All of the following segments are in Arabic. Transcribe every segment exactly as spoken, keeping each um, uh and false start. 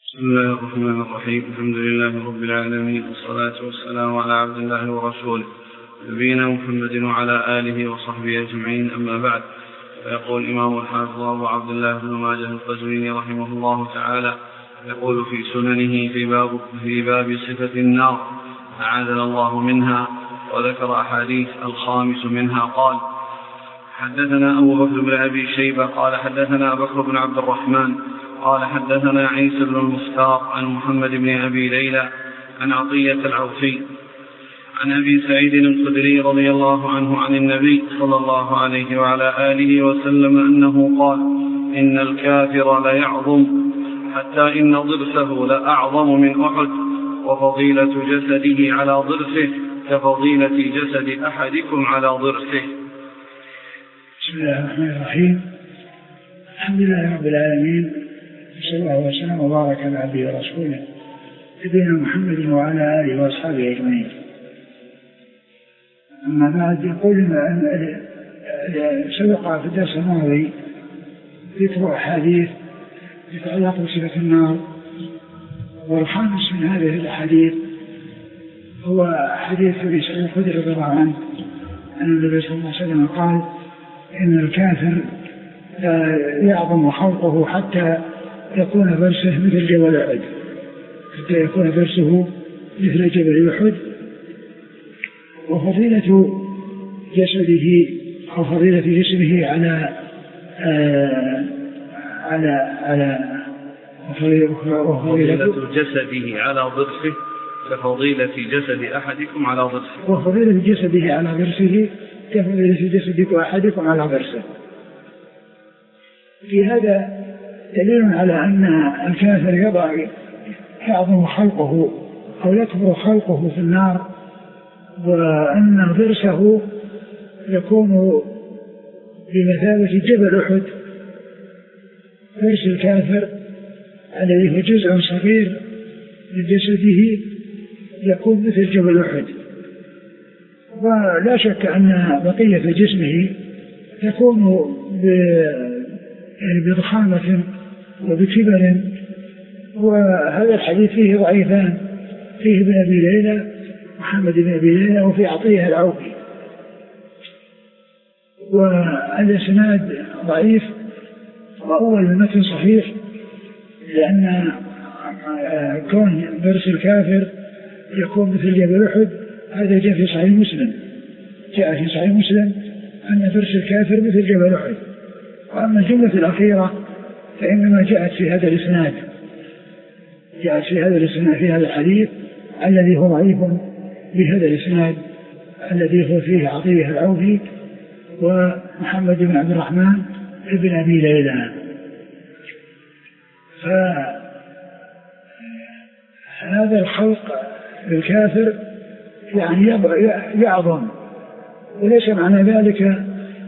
بسم الله الرحمن الرحيم. الحمد لله رب العالمين، والصلاة والسلام على عبد الله ورسوله نبينا محمد وعلى آله وصحبه أجمعين، أما بعد. فيقول الإمام الحافظ أبو عبد الله بن ماجه القزويني رحمه الله تعالى يقول في سننه في باب, في باب صفة النار أعاذنا الله منها، وذكر أحاديث. الخامس منها قال: حدثنا أبو بكر بن أبي شيبة قال حدثنا بكر بن عبد الرحمن قال حدثنا عيسى بن المختار عن محمد بن أبي ليلى عن عطية العوفي عن أبي سعيد الخدري رضي الله عنه عن النبي صلى الله عليه وعلى آله وسلم أنه قال: إن الكافر ليعظم حتى إن ضرسه لأعظم من أحد، وفضيلة جسده على ضرسه كفضيلة جسد أحدكم على ضرسه. بسم الله الرحمن الرحيم. الحمد لله رب العالمين، صلى الله وسلم وبارك على عبده ورسوله نبينا محمد وعلى آله وأصحابه أجمعين. أما بعد، يقول أن سبق في الدرس الماضي ذكر أحاديث تتعلق بصفة النار، والخامس من هذه الأحاديث هو حديث أبي سعيد الخدري رضي الله عنه أن النبي صلى الله عليه وسلم قال: إن الكافر يعظم خلقه حتى يكون برسه مثل جبل أحد، حتى يكون برسه مثل جبل أحد، وفضيلة جسده أو فضيلة جسمه على آه على على وفضيلة جسده على ضرسه كفضيلة جسد أحدكم على ضرسه، وفضيلة جسده على ضرسه كفضيلة جسد أحدكم على ضرسه. في هذا دليل على أن الكافر يضع يعظم خلقه أو يكبر خلقه في النار، وأن ضرسه يكون بمثابة جبل أحد. ضرس الكافر الذي هو جزء صغير من جسده يكون مثل جبل أحد، ولا شك أن بقية جسمه تكون بضخامة وبكبر. وهذا الحديث فيه ضعيفان، فيه ابن أبي ليلى محمد بن أبي ليلى وفي عطية العوفي، والإسناد ضعيف، وأول المتن صحيح، لأن كون ضرس الكافر يكون مثل جبل أحد هذا جاء في صحيح مسلم، جاء في صحيح مسلم أن ضرس الكافر مثل جبل أحد. وأما الجملة الأخيرة فإنما جاءت في هذا الإسناد، جاءت في هذا الإسناد في هذا الحديث الذي هو ضعيف بهذا الإسناد الذي هو فيه عطية العوفي ومحمد بن عبد الرحمن ابن أبي ليلى. فهذا الخلق للكافر يعني يعظم، وليس معنى ذلك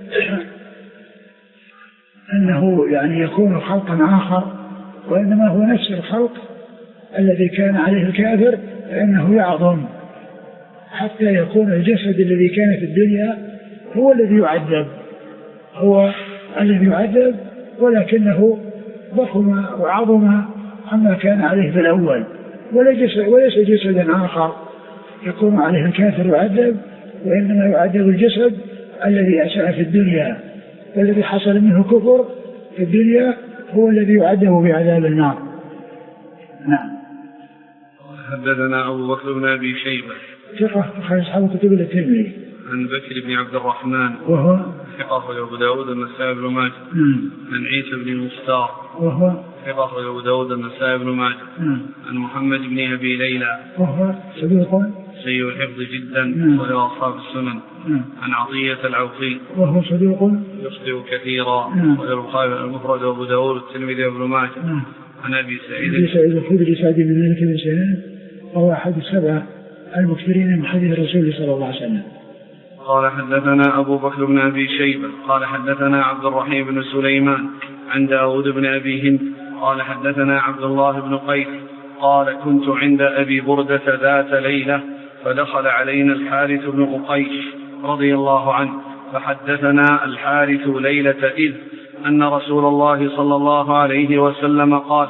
أنه يعني يكون خلقا آخر، وإنما هو نفس الخلق الذي كان عليه الكافر، فإنه يعظم حتى يكون الجسد الذي كان في الدنيا هو الذي يعذب، هو الذي يعذب، ولكنه ضخم وعظم عما كان عليه في الأول، وليس جسدا آخر يكون عليه الكافر يعذب، وإنما يعذب الجسد الذي أساء في الدنيا، والذي حصل منه كفر في الدنيا هو الذي يعذب بعذاب النار. نعم. حدثنا أبو بكر بن أبي شيبة ثقة أخرج أصحاب كتب الترمذي عن بكر بن عبد الرحمن وهو ثقة أبو داود النسائي بن ماجه عن عيسى بن المختار وهو ثقة أبو داود النسائي بن ماجه عن محمد بن أبي ليلى وهو صدوق سيء الحفظ جدا وله أصحاب السنن عن عطية العوفي وهو صدوق يخطئ كثيرا وله البخاري المفرد وأبو داود الترمذي وابن ماجه عن أبي سعيد الخدري سعد بن مالك بن سنان وهو أحد السبعة المكثرين من حديث الرسول صلى الله عليه وسلم. قال حدثنا أبو بكر بن أبي شيبة قال حدثنا عبد الرحيم بن سليمان عن داود بن أبي هند قال حدثنا عبد الله بن قيس قال كنت عند أبي بردة ذات ليلة فدخل علينا الحارث بن أقيش رضي الله عنه فحدثنا الحارث ليلة إذ أن رسول الله صلى الله عليه وسلم قال: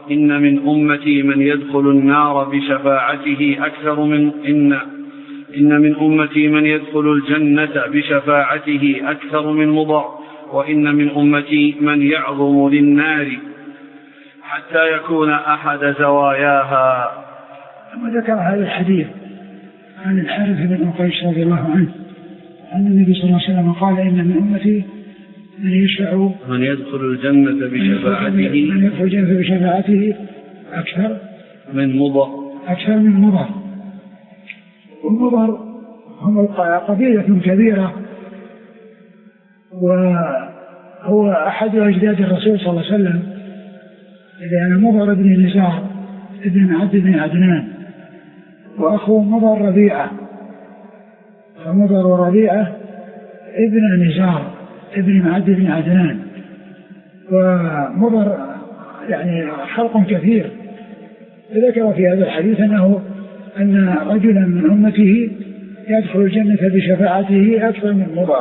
إن من أمتي من يدخل النار بشفاعته أكثر من إن إن من أمتي من يدخل الجنة بشفاعته أكثر من مضر، وإن من أمتي من يعظم للنار حتى يكون أحد زواياها. ثم ذكر هذا الحديث عن الحارث بن قيس رضي الله عنه أن النبي صلى الله عليه وسلم قال إن من أمتي من يشفع من يدخل الجنة بشفاعته من يدخل الجنة بشفاعته أكثر من مضر أكثر من مضر. والمضر هم قبيلة كبيرة، وهو أحد أجداد الرسول صلى الله عليه وسلم، لأن مضر بن نزار ابن معد بن عدنان، وأخوه مضر ربيعة، فمضر وربيعة ابن نزار ابن معد بن عدنان. ومضر يعني خلق كثير. فذكر في هذا الحديث أنه أن رجلا من أمته يدخل الجنة بشفاعته أكثر من مضر.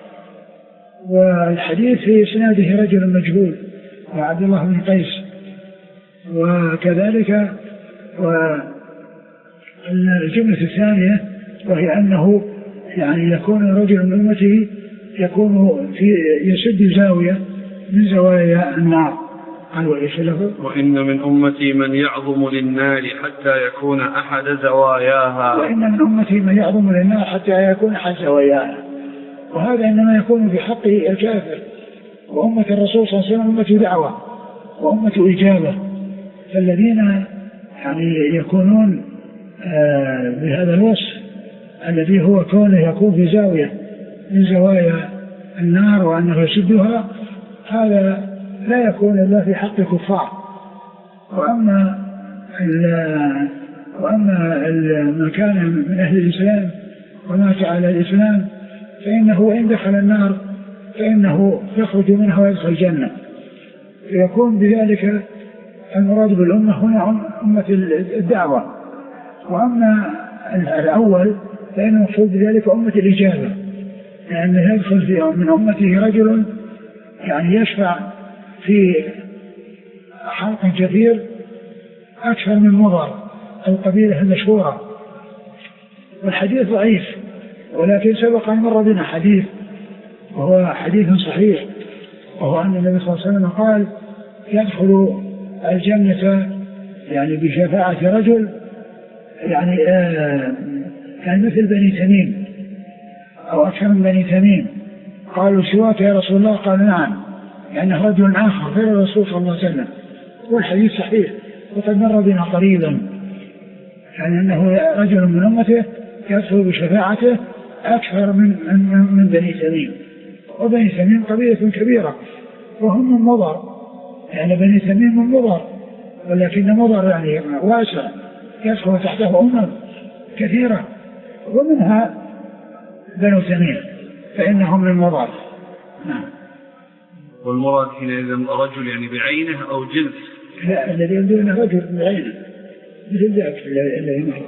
والحديث في إسناده رجل مجهول وعبد الله بن قيس. وكذلك والجملة الثانية وهي أنه يعني يكون رجل من أمته يكون في يسد زاوية من زوايا النار. قال وإيش له؟ وإن من أمتي من يعظم للنار حتى يكون أحد زواياها. وإن من أمتي من يعظم للنار حتى يكون أحد زواياها. وهذا إنما يكون في حق الكافر. وأمة الرسول صلى الله عليه وسلم أمة دعوة وأمة إجابة، فالذين يعني يكونون آه بهذا الوصف الذي هو كونه يكون في زاوية من زوايا النار وأنه يسدها، هذا لا يكون إلا في حق الكفار. وأما وأما من كان من أهل الإسلام ومات على الإسلام فإنه إن دخل النار فإنه يخرج منها ويدخل الجنة، فيكون بذلك المراد بالأمة هنا أمة الدعوة. وأما الأول فإنه المقصود بذلك أمة الإجابة، لأنه يعني يدخل في من أمته رجل يعني يشفع في حلق كثير أكثر من مضر القبيلة المشهورة. والحديث ضعيف، ولكن سبق أن مر بنا حديث وهو حديث صحيح، وهو أن النبي صلى الله عليه وسلم قال يدخل الجنة يعني بشفاعة رجل يعني آه يعني مثل بني تميم أو أكثر من بني تميم. قالوا سواك يا رسول الله؟ قال نعم، يعني رجل آخر غير الرسول صلى الله عليه وسلم. والحديث صحيح وقد مر بنا قريبا، يعني أنه رجل من أمته يدخل بشفاعته أكثر من من, من بني تميم. وبني تميم قبيلة كبيرة وهم من مضر، يعني بني تميم من مضر، ولكن مضر يعني واسع يدخل تحته أمم كثيرة، ومنها بنو تميم فإنهم من مضر. نعم. والمراد هنا إذا رجل يعني بعينه أو جنس؟ لا، الذي يدونه رجل بعينه مثل ذاك الذي مر.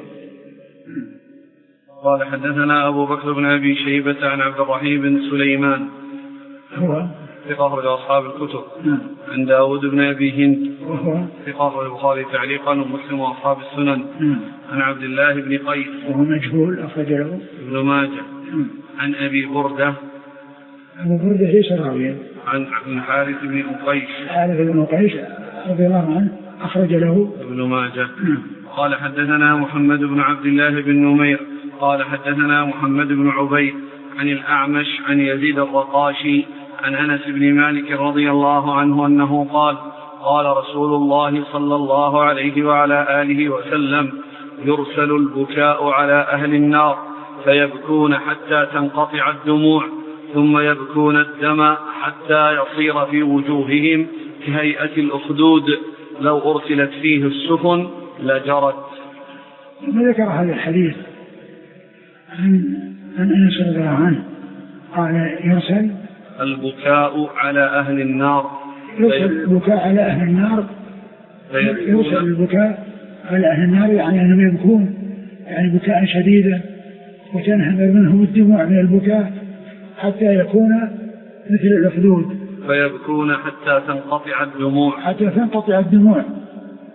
قال حدثنا أبو بكر بن أبي شيبة عن عبد الرحيم بن سليمان هو ثقة أخرج أصحاب الكتب. نعم. عن داود بن أبي هند وهو ثقة أخرج البخاري تعليقا ومسلم وأصحاب السنن. نعم. عن عبد الله بن قيس وهو مجهول أخرج له ابن ماجه. نعم. عن أبي بردة أبو بردة ليس راويا. عن الحارث بن قيس الحارث بن قيس رضي الله عنه أخرج له ابن ماجه. نعم. قال حدثنا محمد بن عبد الله بن نمير قال حدثنا محمد بن عبيد عن الأعمش عن يزيد الرقاشي عن أنس بن مالك رضي الله عنه أنه قال قال رسول الله صلى الله عليه وعلى آله وسلم يرسل البكاء على أهل النار فيبكون حتى تنقطع الدموع ثم يبكون الدم حتى يصير في وجوههم كهيئة الأخدود لو أرسلت فيه السفن لجرت. ذكر هذا الحديث عن أنس رضي الله عنه قال يرسل البكاء على أهل النار يرسل البكاء على أهل النار يرسل البكاء على أهل النار يعني أنهم يبكون يعني بكاء شديدا وتنهمر منهم الدموع من البكاء حتى يكون مثل الأخدود فيبكون حتى تنقطع الدموع حتى تنقطع الدموع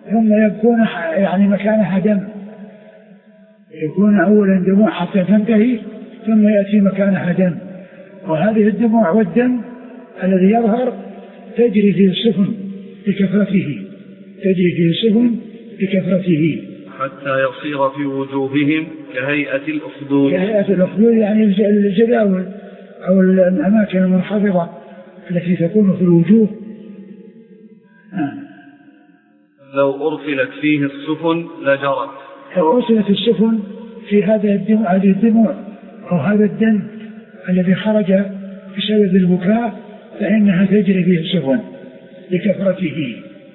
ثم يكون يعني مكانها دم، يكون أولا دموع حتى تنتهي ثم يأتي مكانها دم، وهذه الدموع والدم الذي يظهر تجري في السفن بكثرته، تجري في السفن بكثرته حتى يصير في وجوههم كهيئة الأخدود. كهيئة الأخدود يعني الجداول أو الأماكن المنخفضة التي تكون في الوجوه. آه. لو أرسلت فيه السفن لجرت. لو أرسلت السفن في هذا الدموع، هذه الدموع أو هذا الدم الذي خرج بسبب البكاء فإنها تجري فيه السفن لكثرته.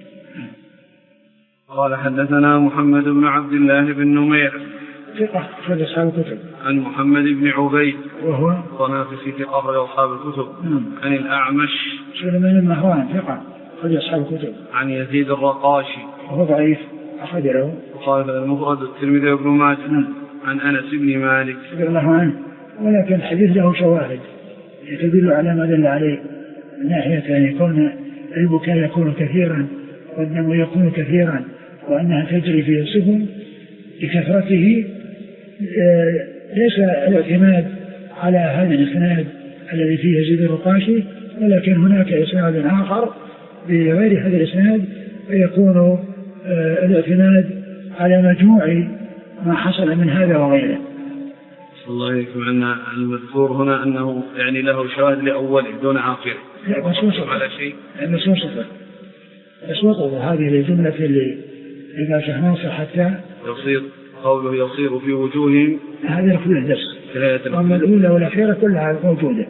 قال حدثنا محمد بن عبد الله بن نمير ثقة أخرج أصحاب الكتب. عن محمد بن عبيد وهو طنافسي ثقة أخرج أصحاب الكتب. عن الأعمش سليمان بن مهران ثقة أخرج أصحاب الكتب. عن يزيد الرقاشي وهو ضعيف أخرج له وقال المفرد الترمذي وابن ماجه. عن أنس بن مالك رضي الله عنه، ولكن الحديث له شواهد تدل على ما دل عليه من ناحية أن يكون البكاء يكون كثيرا والدم يكون كثيرا وأنها تجري في السفن بكثرته. ليس الاعتماد على هذا الإسناد الذي فيه يزيد الرقاشي، ولكن هناك إسناد آخر بغير هذا الإسناد فيكون الاعتماد على مجموع ما حصل من هذا وغيره. الله عليكم. أن المذكور هنا أنه يعني له شواهد لأوله دون آخره. لا بس وصف على شيء. بس وصف بس وصف هذه الجملة اللي إذا شهناصر حتى يصير قوله يصير في وجوههم هذا يخلو الدرس. أما الأولى والأخيرة كلها موجودة.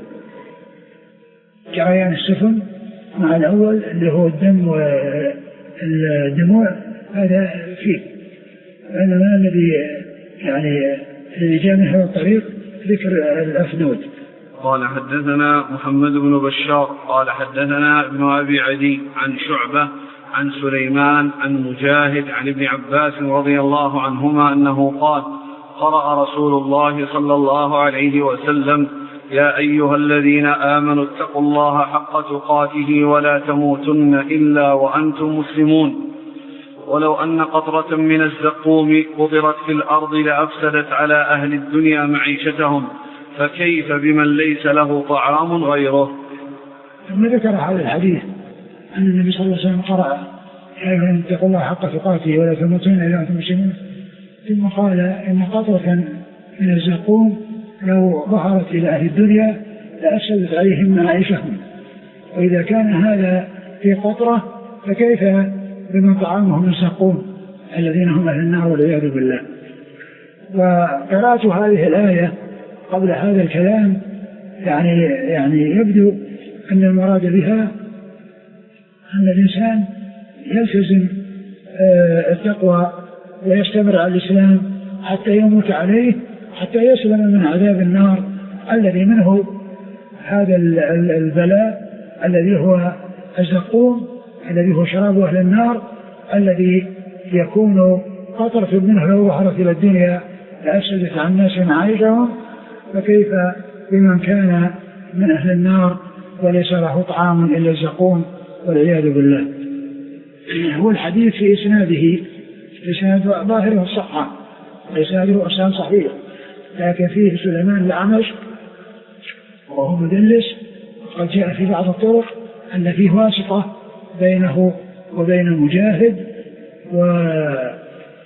جريان السفن مع الأول اللي هو الدم والدموع هذا فيه، إنما الذي يعني الذي جاء من هذا الطريق ذكر الأفدود. قال حدثنا محمد بن بشار قال حدثنا ابن أبي عدي عن شعبة عن سليمان عن مجاهد عن ابن عباس رضي الله عنهما أنه قال قرأ رسول الله صلى الله عليه وسلم يا أيها الذين آمنوا اتقوا الله حق تقاته ولا تموتن إلا وأنتم مسلمون ولو أن قطرة من الزقوم قطرت في الأرض لأفسدت على أهل الدنيا معيشتهم فكيف بمن ليس له طعام غيره. ثم ذكر هذا الحديث أن النبي صلى الله عليه وسلم قرأ يا أيها الذين اتقوا الله حق تقاته ولا تموتن إلا وأنتم مسلمون، ثم قال إن قطرة من الزقوم لو ظهرت إلى أهل الدنيا لأفسدت عليهم معيشتهم، وإذا كان هذا في قطرة فكيف بمن طعامهم الزقوم الذين هم أهل النار والعياذ بالله. وقراءة هذه الآية قبل هذا الكلام يعني يعني يبدو أن المراد بها أن الإنسان يلتزم التقوى ويستمر على الإسلام حتى يموت عليه حتى يسلم من عذاب النار الذي منه هذا البلاء الذي هو الزقوم الذي هو شراب أهل النار الذي يكون قطرة منه لو ظهرت إلى الدنيا لأفسدت عن الناس معايشهم، فكيف بمن كان من أهل النار وليس له طعام إلا الزقوم والعياذ بالله. هو الحديث في إسناده إسناد ظاهره الصحة وإسناده أسناد صحيح، لكن فيه سليمان الأعمش وهو مدلس، وقد جاء في بعض الطرق أن فيه واسطة بينه وبين مجاهد، ومما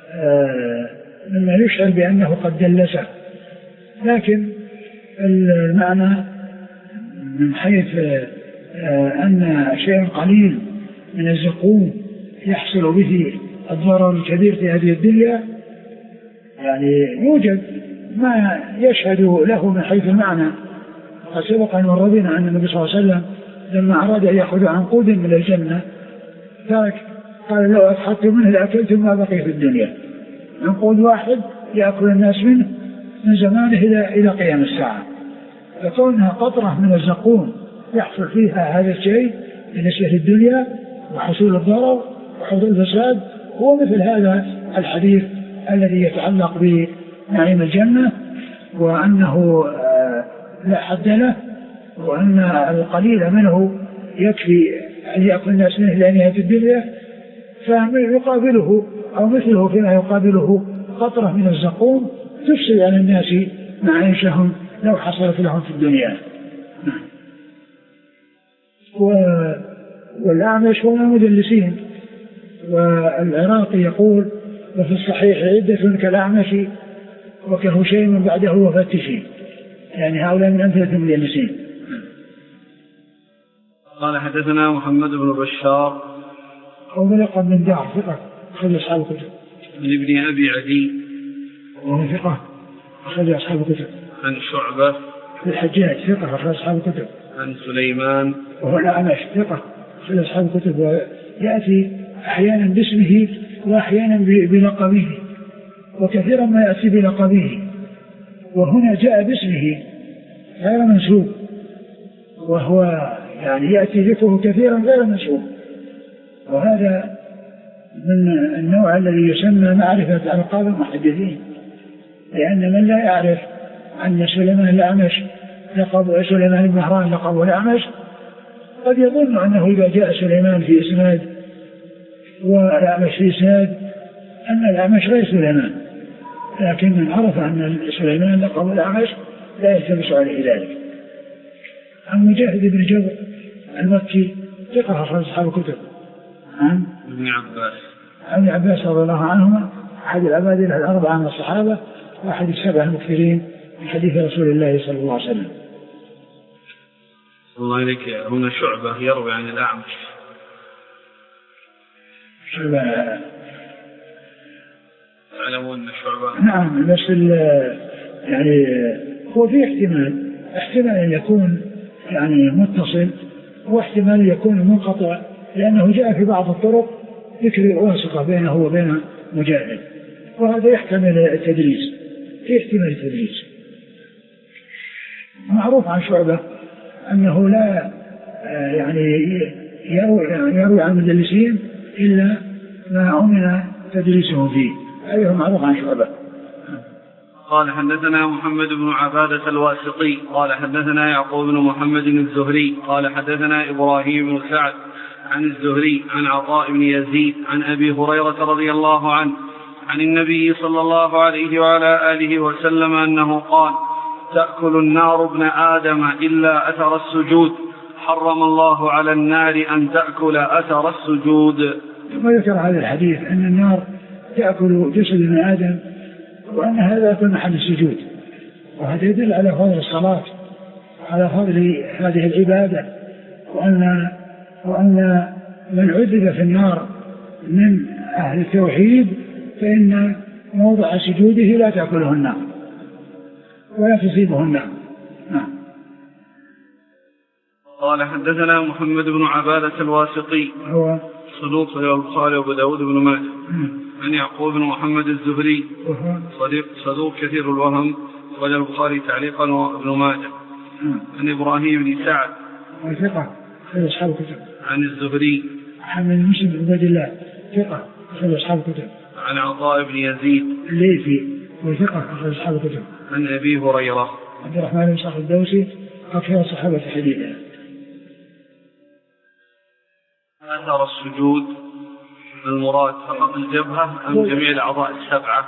يشعر بأنه قد دلسه، لكن المعنى من حيث أن شيء قليل من الزقوم يحصل به الضرر الكبير في هذه الدنيا يعني يوجد ما يشهد له من حيث المعنى. قد سبق أن مر بنا أن النبي صلى الله عليه وسلم لما أراد أن يأخذ عنقود من الجنة ترك قال لو أفحدت منه لأكلتم ما بقي في الدنيا، عنقود واحد يأكل الناس منه من زمانه إلى إلى قيام الساعة. فكونها قطرة من الزقوم يحصل فيها هذا الشيء بالنسبة للدنيا وحصول الضرر وحصول الفساد هو مثل هذا الحديث الذي يتعلق بنعيم الجنة وأنه لا حد له وأن القليل منه يكفي أن يأكل الناس منه إلى نهاية الدنيا. فيقابله أو مثله فيما يقابله قطرة من الزقوم تفسد على الناس معيشهم لو حصلت لهم في الدنيا. والأعمش هو مدلسين. والعراقي يقول وفي الصحيح عدة كالأعمش وكهشيم بعده وفتشين، يعني هؤلاء من أمثلة المدلسين. قال حدثنا محمد بن بشار أو ملقب من دار ثقة أخرج أصحاب الكتب. عن ابن أبي عدي وهو ثقة أخرج أصحاب الكتب. عن شعبة الحجاج ثقة أخرج أصحاب الكتب. عن سليمان وهو الأعمش ثقة أخرج أصحاب الكتب، ويأتي أحيانا باسمه وأحيانا بلقبه، وكثيرا ما يأتي بلقبه، وهنا جاء باسمه غير منسوب، وهو يعني يأتي ذكره كثيرا غير منسوب، وهذا من النوع الذي يسمى معرفة ألقاب المحدثين، لأن من لا يعرف أن سليمان الأعمش لقب سليمان بن مهران لقب الأعمش قد يظن أنه إذا جاء سليمان في إسناد والأعمش في إسناد أن الأعمش غير سليمان، لكن من عرف أن سليمان لقب الأعمش لا يلتبس عليه ذلك. عن مجاهد بن جبر المكي ثقة أخرج أصحاب الكتب. عن ابن عباس عن ابن عباس رضي الله عنهما أحد العباد الأربعة من الصحابة وأحد السبع المكثرين من حديث رسول الله صلى الله عليه وسلم. الله إليك. هنا شعبة يروي عن الأعمش. شعبة يعلمون شعبة. نعم، بس يعني هو في احتمال احتمال أن يكون يعني متصل، واحتمال يكون منقطع، لأنه جاء في بعض الطرق ذكر الواسطة بينه وبين مجاهد، وهذا يحتمل التدريس، في احتمال التدريس. معروف عن شعبة أنه لا يعني يروي عن المدلسين إلا ما أمن تدريسهم فيه، أيها معروف عن شعبة. قال حدثنا محمد بن عبادة الواسطي قال حدثنا يعقوب بن محمد الزهري قال حدثنا إبراهيم بن سعد عن الزهري عن عطاء بن يزيد عن أبي هريرة رضي الله عنه عن النبي صلى الله عليه وعلى آله وسلم أنه قال: تأكل النار ابن آدم إلا أثر السجود، حرم الله على النار أن تأكل أثر السجود. ثم ذكر هذا الحديث أن النار تأكل جسد ابن آدم، وأن هذا يكون محل السجود، وهذا يدل على فضل الصلاة على فضل هذه العبادة، وأن وأن من عذب في النار من أهل التوحيد فإن موضع سجوده لا تأكله النار ولا تصيبه النار. نعم. قال حدثنا محمد بن عبادة الواسطي هو صدوق البخاري وابو داود بن ماجه. عن يعقوب بن محمد الزهري صديق صدوق كثير الوهم وجه البخاري تعليقا وابن ماجه. عن إبراهيم بن سعد ثقة في أصحاب الكتب. عن الزهري محمد بن مسلم بن عبد الله ثقة في أصحاب الكتب. عن عطاء بن يزيد الليثي وثقة في أصحاب الكتب. عن أبي هريرة عبد الرحمن بن صخر الدوسي أكثر الصحابة حديثا. أثر السجود المراد فقط الجبهة أم جميع الأعضاء السبعة؟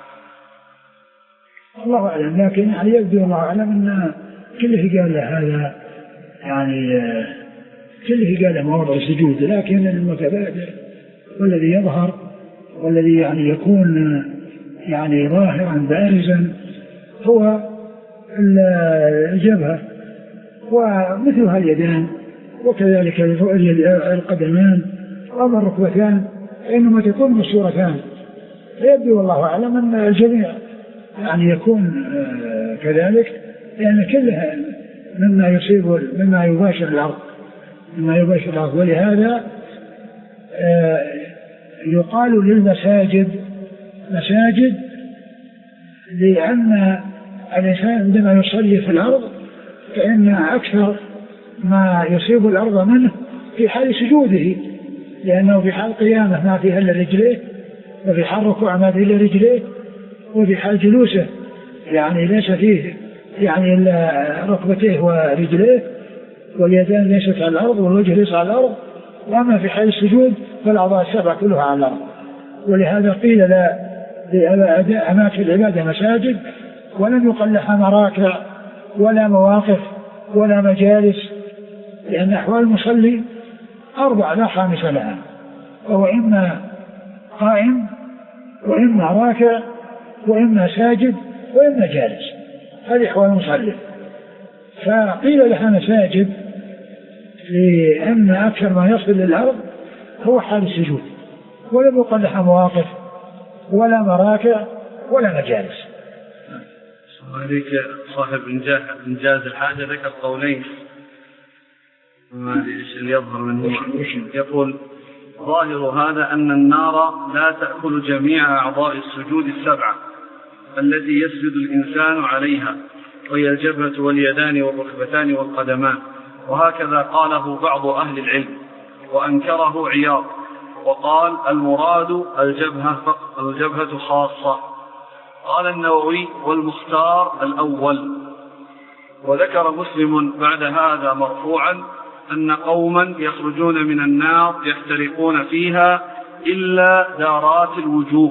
الله أعلم، لكن يعني يبدو الله أعلم أن كله قال هذا، يعني كله قال مواضع السجود، لكن المتبادر والذي يظهر والذي يعني يكون يعني ظاهرا بارزا هو الجبهة ومثلها اليدان، وكذلك القدمان وأما الركبتان فإنما تكون مستورتان، فيبدو والله أعلم أن الجميع يعني يكون كذلك، لأن كلها مما يصيب مما يباشر الأرض مما يباشر الأرض ولهذا يقال للمساجد مساجد، لأن الإنسان عندما يصلي في الأرض فإن أكثر ما يصيب الأرض منه في حال سجوده، لأنه في حال قيامه ما فيها إلا رجليه، وفي حال ركوع ما فيه إلا رجليه، وفي حال جلوسه يعني ليس فيه يعني إلا ركبتيه ورجليه، واليدان ليست على الأرض والوجه ليس على الأرض، وأما في حال السجود فالأعضاء السبع كلها على الأرض. ولهذا قيل لا لأماكن العبادة مساجد، ولم يقل لها مراكع ولا مواقف ولا مجالس، لأن أحوال المصلي أربع لا خامس لها، وهو إما قائم وإما راكع وإما ساجد وإما جالس، هذه أحوال المصلي. فقيل لها مساجد لأن أكثر ما يصل للأرض هو حال السجود، ولم يقل لها مواقف ولا مراكع ولا مجالس. عليك صاحب إنجاز الحاجة ذكر قولين اللي يظهر منه، يقول ظاهر هذا أن النار لا تأكل جميع أعضاء السجود السبعة التي يسجد الإنسان عليها، وهي الجبهة واليدان والركبتان والقدمان، وهكذا قاله بعض أهل العلم وأنكره عياض، وقال المراد الجبهة, الجبهة خاصة. قال النووي والمختار الأول. وذكر مسلم بعد هذا مرفوعا أن قوما يخرجون من النار يحترقون فيها إلا دارات الوجوه،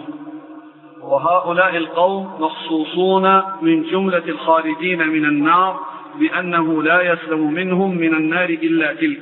وهؤلاء القوم مخصوصون من جملة الخارجين من النار بأنه لا يسلم منهم من النار إلا تلك،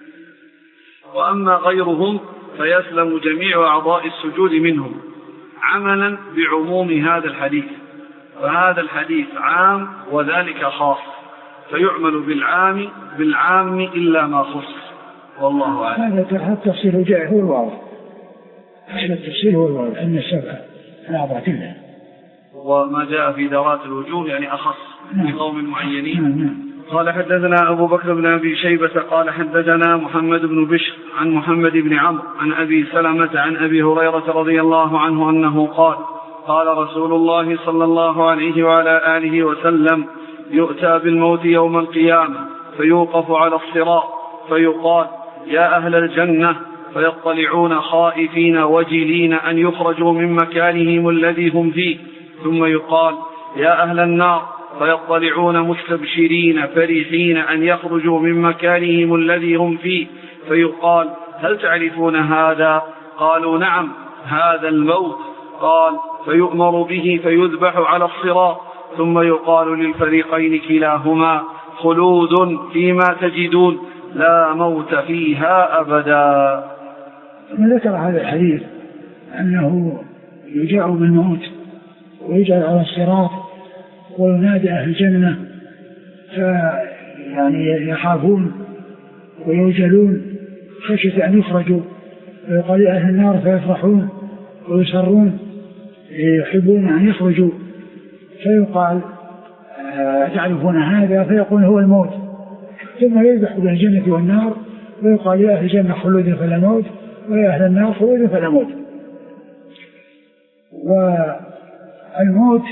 وأما غيرهم فيسلم جميع أعضاء السجود منهم عملا بعموم هذا الحديث. فهذا الحديث عام وذلك خاص، فيعمل بالعام بالعام إلا ما خص، والله أعلم. هذا التفسير جاء هو الواضح، هذا التفسير هو الواضح أن السبعة الأعضاء كلها، وما جاء في ذرات الوجوه يعني أخص لقوم معينين. قال حدثنا أبو بكر بن أبي شيبة قال حدثنا محمد بن بشر عن محمد بن عمرو عن أبي سلمة عن أبي هريرة رضي الله عنه أنه قال قال رسول الله صلى الله عليه وعلى آله وسلم يؤتى بالموت يوم القيامة فيوقف على الصراط فيقال يا أهل الجنة، فيطلعون خائفين وجلين أن يخرجوا من مكانهم الذي هم فيه، ثم يقال يا أهل النار، فيطلعون مستبشرين فرحين أن يخرجوا من مكانهم الذي هم فيه، فيقال هل تعرفون هذا؟ قالوا نعم، هذا الموت. قال فيؤمر به فيذبح على الصراط، ثم يقال للفريقين كلاهما خلود فيما تجدون لا موت فيها أبدا. ذكر هذا الحديث أنه يجاء بالموت ويجعل على الصراط وينادي أهل الجنة فيعني يخافون ويوجلون خشية أن يخرجوا، ويقال أهل النار فيفرحون ويسرون يحبون أن يخرجوا، فيقال تعرفون هذا؟ فيقول هو الموت، ثم يذبح بين الجنة والنار ويقال يا أهل الجنة خلود فلا موت ويا أهل النار خلود فلا موت. والموت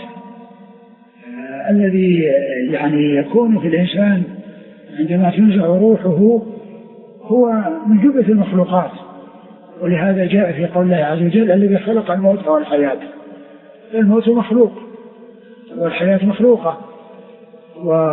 الذي يعني يكون في الإنسان عندما تنزع روحه هو من جملة المخلوقات، ولهذا جاء في قول الله عز وجل الذي خلق الموت والحياة. الموت مخلوق والحياة مخلوقة، و...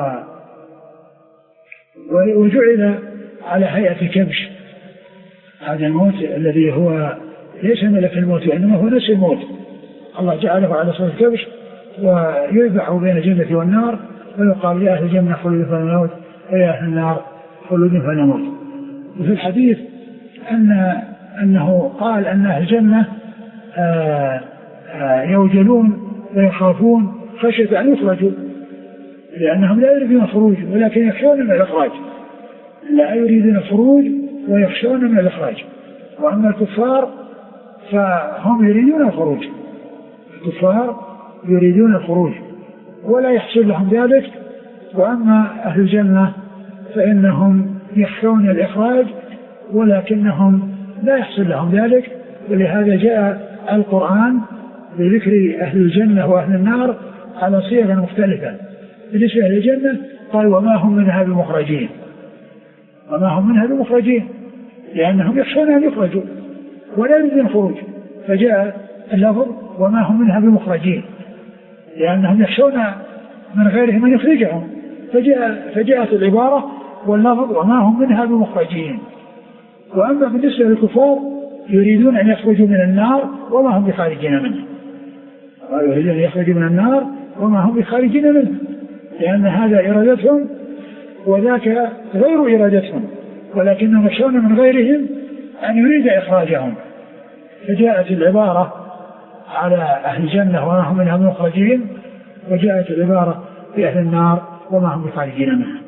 وجعل على هيئة كبش. هذا الموت الذي هو ليس ملك الموت وإنما هو نفس الموت، الله جعله على صورة كبش ويذبح بين الجنة والنار ويقال يا أهل الجنة خلود فلا موت ويا أهل النار خلود فلا موت. وفي الحديث أن أنه قال أن أهل الجنة آآ آآ يوجلون ويخافون خشية أن يخرجوا، لأنهم لا يريدون الخروج ولكن يخشون من الإخراج، لا يريدون الخروج ويخشون من الإخراج. وأما الكفار فهم يريدون الخروج، الكفار يريدون الخروج ولا يحصل لهم ذلك. وأما أهل الجنة فإنهم يخشون الإخراج ولكنهم لا يحصل لهم ذلك، ولهذا جاء القرآن بذكر أهل الجنة وأهل النار على صيغ مختلفة. بالنسبة لأهل الجنة قال وما هم منها بمخرجين، وما هم منها بمخرجين، لأنهم يخشون أن يخرجوا ولا يريدون الخروج، فجاء اللفظ وما هم منها بمخرجين لأنهم يخشون من غيرهم أن يخرجهم، فجاء فجاءت العبارة واللفظ وما هم منها بمخرجين. وأما بالنسبة للكفار يريدون أن يخرجوا من النار وما هم بخارجين منها، يريدون أن يخرجوا من النار وما هم بخارجين منها، لأن هذا إرادتهم وذاك غير إرادتهم، ولكنهم يخشون من غيرهم أن يريد إخراجهم، فجاءت العبارة على أهل الجنة وما هم منها مخرجين، وجاءت العبارة في أهل النار وما هم بخارجين منها.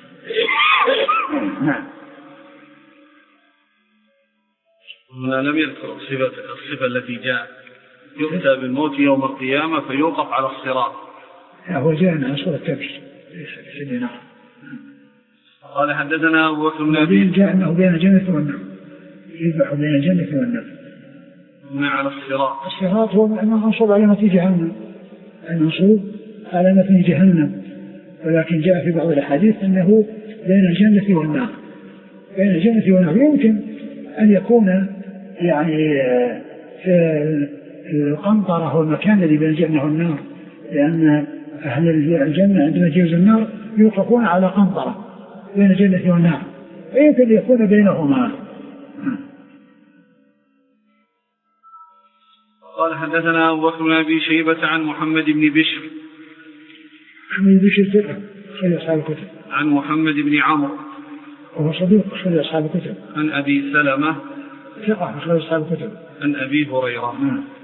نعم. هنا لم يذكر الصفة, الصفة التي جاء يؤتى بالموت يوم القيامة فيوقف على الصراط. هو جاء عن سورة كبش. قال حدثنا أبو بكر بن أبي جاء أنه بين الجنة والنار، يذبح بين الجنة والنار. على الصراط. الصراط هو منصوب على متن جهنم، المنصوب على متن جهنم، ولكن جاء في بعض الأحاديث أنه بين الجنة والنار. بين الجنة والنار يمكن أن يكون يعني في القنطرة هو المكان الذي بين الجنة والنار، لأن أهل الجنة عندما يجوز النار يوقفون على قنطرة بين الجنة والنار، يمكن أن يكون بينهما. قال حدثنا أبو بكر بن أبي شيبة عن محمد بن بشر. محمد بن بشر ثقة أخرج أصحاب الكتب. عن محمد بن عمرو وهو صديق أخرج أصحاب الكتب. عن أبي سلمة ثقة أخرج أصحاب الكتب. عن أبي هريرة.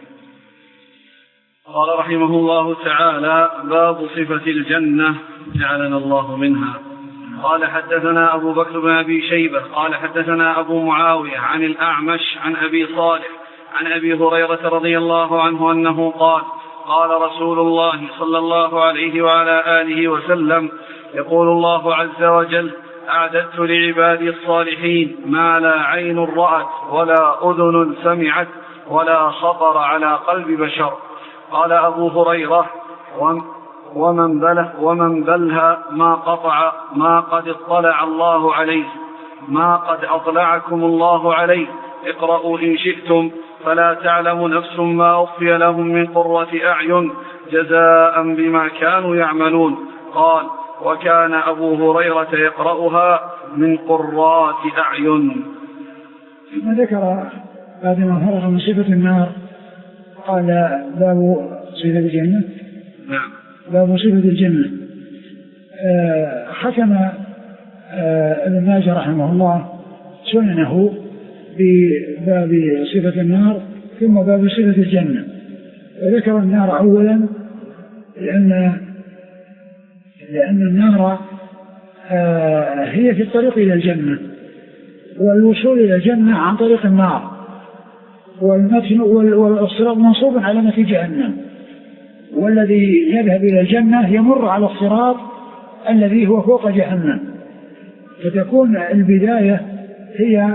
قال رحمه الله تعالى: باب صفة الجنة، جعلنا الله منها. قال حدثنا أبو بكر بن أبي شيبة قال حدثنا أبو معاوية عن الأعمش عن أبي صالح عن أبي هريرة رضي الله عنه أنه قال: قال رسول الله صلى الله عليه وعلى آله وسلم: يقول الله عز وجل: أعددت لعبادي الصالحين ما لا عين رأت ولا أذن سمعت ولا خطر على قلب بشر. قال أبو هريرة: ومن بله ومن بلها ما قطع ما قد اطلع الله عليه ما قد أطلعكم الله عليه، اقرأوا إن شئتم، فلا تعلم نفس ما أخفي لهم من قرة أعين جزاء بما كانوا يعملون. قال: وكان أبو هريرة يقرأها من قرات أعين. ثم ذكر بعد ما فرغ من صفة النار قال: باب صفة الجنة. نعم. باب صفة الجنة. آه ختم آه ابن ماجه رحمه الله سننه بباب صفة النار ثم باب صفة الجنة، وذكر النار أولا لأن لأن النار آه هي في الطريق إلى الجنة، والوصول إلى الجنة عن طريق النار، والمتن والصراط منصوب على متن جهنم، والذي يذهب إلى الجنة يمر على الصراط الذي هو فوق جهنم، فتكون البداية هي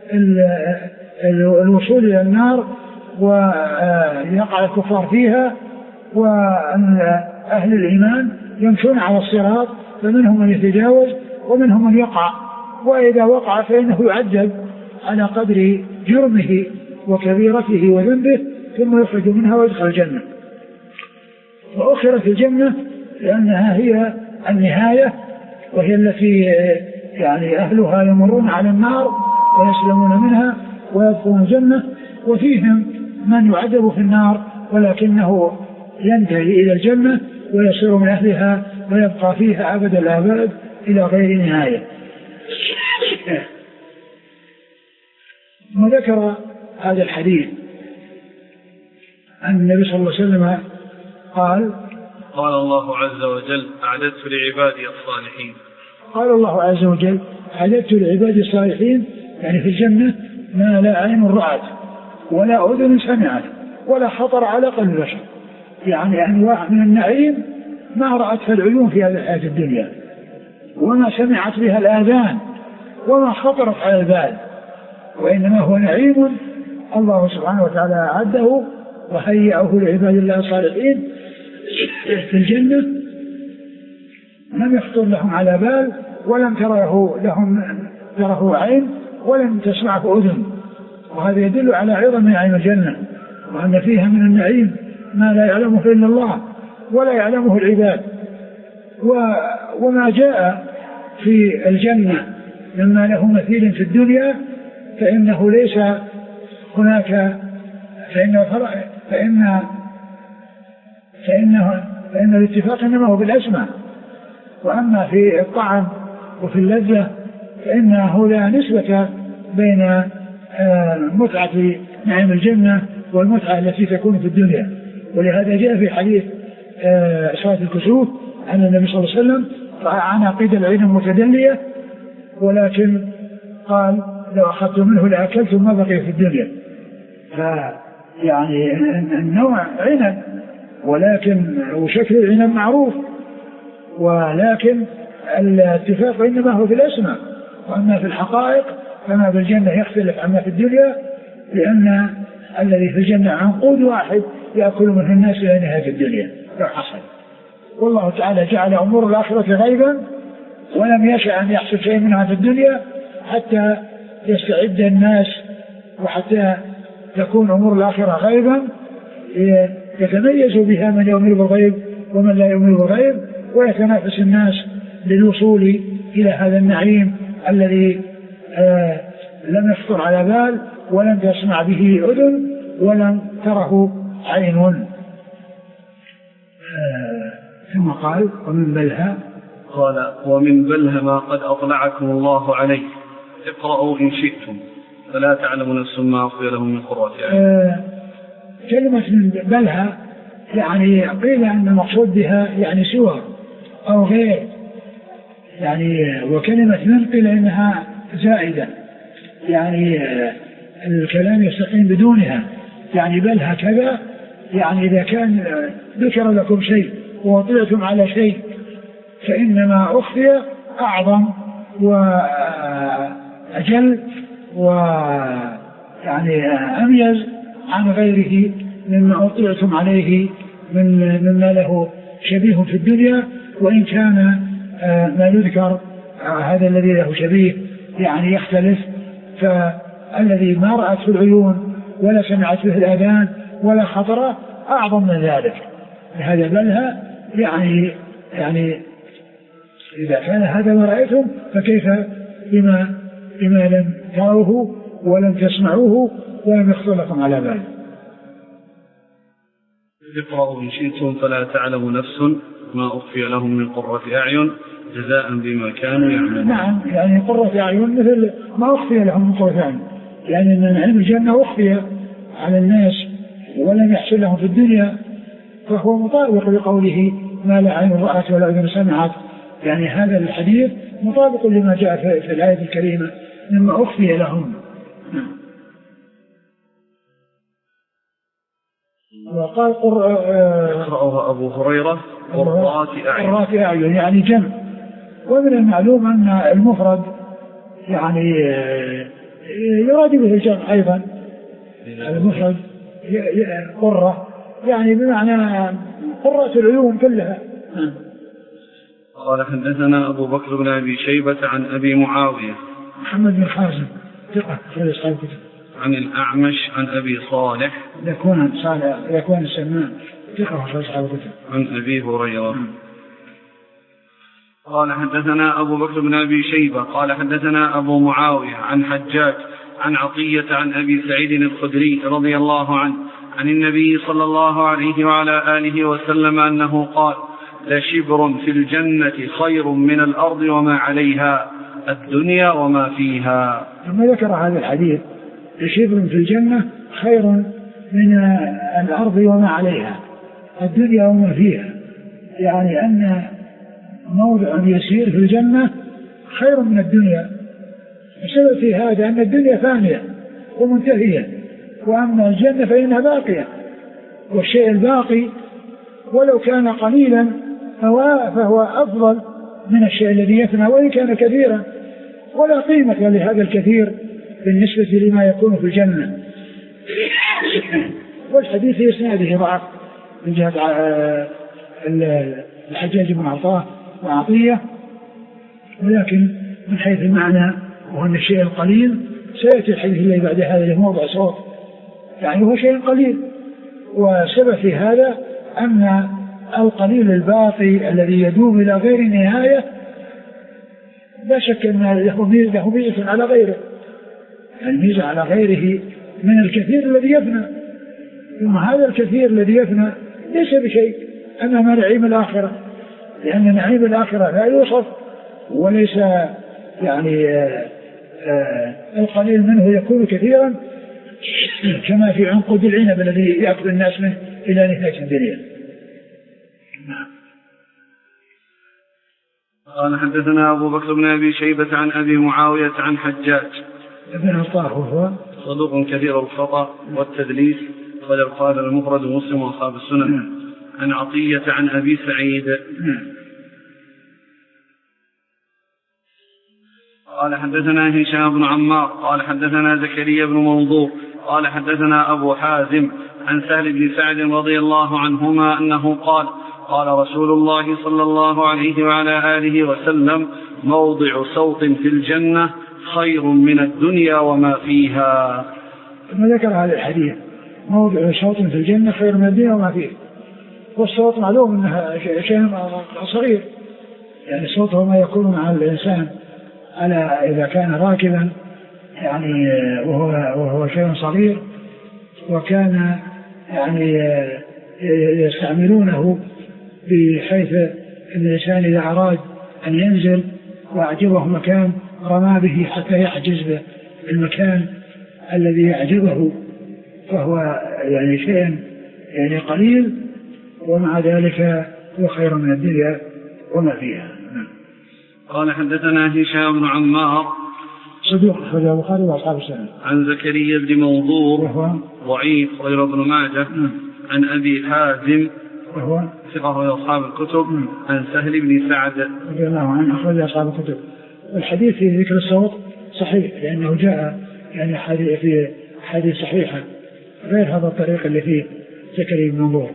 الوصول إلى النار ويقع الكفار فيها، وأهل الإيمان يمشون على الصراط، فمنهم من يتجاوز ومنهم من يقع، وإذا وقع فإنه يعذب على قدر جرمه وكبيرته وذنبه ثم يخرج منها ويدخل الجنة. وأخرت الجنة لأنها هي النهاية، وهي التي يعني أهلها يمرون على النار ويسلمون منها ويدخلون الجنة، وفيهم من يعذب في النار ولكنه ينتهي إلى الجنة ويصير من أهلها ويبقى فيها أبد الآباد إلى غير نهاية. وذكر هذا الحديث أن النبي صلى الله عليه وسلم قال: قال الله عز وجل: أعددت لعبادي الصالحين. قال الله عز وجل: أعددت لعبادي الصالحين، يعني في الجنة ما لا عين رأت ولا أذن سمعت ولا خطر على قلب بشر، يعني أنواع من النعيم ما رأتها العيون في هذه الحياة الدنيا، وما سمعت بها الآذان، وما خطرت على البال، وإنما هو نعيم الله سبحانه وتعالى أعده وهيئه لعباد الله الصالحين في الجنة، لم يخطر لهم على بال، ولم تره لهم تره عين، ولم تسمعه أذن. وهذا يدل على عظم نعيم الجنة، وأن فيها من النعيم ما لا يعلمه إلا الله ولا يعلمه العباد. وما جاء في الجنة مما له مثيل في الدنيا فإنه ليس هناك فإن فإن فإنه فإن الاتفاق إنما هو بالأسماء، وأما في الطعم وفي اللذة فإنه لا نسبة بين متعة نعيم الجنة والمتعة التي تكون في الدنيا. ولهذا جاء في حديث صلاة الكسوف أن النبي صلى الله عليه وسلم رأى عناقيد العين المتدلية، ولكن قال لو أخذت منه لأكلتم ما بقي في الدنيا. فيعني النوع عنب، ولكن وشكل العنب معروف، ولكن الاتفاق إنما هو في الأسماء، وأما في الحقائق فما بالجنة يختلف عما في الدنيا، لأن الذي في الجنة عنقود واحد يأكل منه الناس إلى نهاية الدنيا لو حصل. والله تعالى جعل أمور الآخرة غيبا، ولم يشاء أن يحصل شيء منها في الدنيا حتى يستعد الناس، وحتى تكون أمور الآخرة غيبا يتميز بها من يؤمن بالغيب ومن لا يؤمن بالغيب، ويتنافس الناس للوصول إلى هذا النعيم الذي آه لم يخطر على بال ولم تسمع به أذن ولم تره عين. آه ثم قال ومن بلها قال ومن بلها ما قد أطلعكم الله عليه اقرأوا إن شئتم فلا تعلم نفس ما أخفي لهم من قرة أعين. آه كلمة من بلها يعني قيل أن المقصود بها يعني سوى أو غير، يعني وكلمة من قيل إنها زائدة، يعني الكلام يستقيم بدونها، يعني بل هكذا، يعني إذا كان ذكر لكم شيء وطلعتم على شيء فإنما أخفي أعظم وأجل ويعني أميز عن غيره مما أطلعتم عليه من مما له شبيه في الدنيا، وإن كان ما يذكر هذا الذي له شبيه يعني يختلف، فالذي ما رأت في العيون ولا سمعت به الآذان ولا خطر أعظم من ذلك. هذا بلها يعني يعني إذا كان هذا ما رأيتم فكيف بما بما لم تروه ولم تسمعوه ولم يخطر لكم على بال. اقرأوا إن شئتم فلا تعلم نفس ما أخفي لهم من قرة أعين جزاء بما كانوا يعملون. نعم، يعني قرة أعين مثل ما أخفي لهم من قرة أعين، يعني أن علم الجنة أخفي على الناس ولم يحصل لهم في الدنيا، فهو مطابق لقوله ما لا عين رأت ولا أذن سمعت، يعني هذا الحديث مطابق لما جاء في الآية الكريمة مما أخفي لهم. وقال قرأه أبو هريرة قرات أعين، قرات أعين يعني جمع. ومن المعلوم أن المفرد يعني يراد به الجمع أيضا، المفرد قرة يعني بمعنى قرة العيون كلها. قال حدثنا أبو بكر بن أبي شيبة عن أبي معاوية محمد بن خازم ثقة في أصحاب الكتب، عن الأعمش عن أبي صالح يكون صالح يكون السمان ثقة في أصحاب الكتب عن أبي هريرة. قال حدثنا أبو بكر بن أبي شيبة قال حدثنا أبو معاوية عن حجاج عن عطية عن أبي سعيد الخدري رضي الله عنه عن النبي صلى الله عليه وعلى آله وسلم أنه قال لشبر في الجنة خير من الأرض وما عليها الدنيا وما فيها. ثم ذكر هذا الحديث لشبر في الجنة خير من الأرض وما عليها الدنيا وما فيها، يعني أن موضع يسير في الجنة خير من الدنيا. السبب في هذا أن الدنيا فانية ومنتهية، وأما الجنة فإنها باقية، والشيء الباقي ولو كان قليلا فهو أفضل من الشيء الذي يفنى وإن كان كثيرا، ولا قيمة لهذا الكثير بالنسبة لما يكون في الجنة. والحديث في إسناده ضعف من جهة الحجاج بن عطاء وعطية، ولكن من حيث المعنى وأن الشيء القليل سيأتي الحديث الذي بعد هذا له موضع صوت، يعني هو شيء قليل. وسبب في هذا أن القليل الباقي الذي يدوم إلى غير نهاية لا شك أن له ميزة على غيره، الميزة على غيره من الكثير الذي يفنى، ثم هذا الكثير الذي يفنى ليس بشيء أمام نعيم الآخرة، لأن نعيم الآخرة لا يوصف، وليس يعني آآ آآ القليل منه يكون كثيرا كما في عنقود العنب الذي يأكل الناس منه إلى نهاية الدنيا. قال حدثنا أبو بكر بن أبي شيبة عن أبي معاوية عن حجاج ابن عطار وهو صدوق كثير الخطأ والتدليس، وله قال المفرد مسلم وأصحاب السنن. عن عطية عن أبي سعيد قال حدثنا هشام بن عمار قال حدثنا زكريا بن منظور قال حدثنا أبو حازم عن سهل بن سعد رضي الله عنهما أنه قال قال رسول الله صلى الله عليه وعلى آله وسلم موضع صوت في الجنة خير من الدنيا وما فيها. ثم ذكر هذا الحديث موضع صوت في الجنة خير من الدنيا وما فيها. والصوت معلوم أنها شيء صغير، يعني صوته ما يكون مع الإنسان على إذا كان راكبا يعني وهو, وهو شيء صغير، وكان يعني يستعملونه بحيث أن الإنسان إذا أراد أن ينزل وأعجبه مكان رمى به حتى يحجز المكان الذي يعجبه، فهو يعني شيء يعني قليل، ومع ذلك هو خير من الدنيا وما فيها. قال حدثنا هشام بن عمار صدوق أخرج البخاري وأصحاب السنن. عن زكريا بن منظور وهو ضعيف غير ابن ماجه. م. عن أبي حازم وهو ثقة أصحاب الكتب. م. عن سهل بن سعد رضي الله عنه أخرج أصحاب الكتب. الحديث في ذكر الصوت صحيح، لأنه جاء يعني في حديث صحيحة غير هذا الطريق اللي فيه زكريا بن منظور.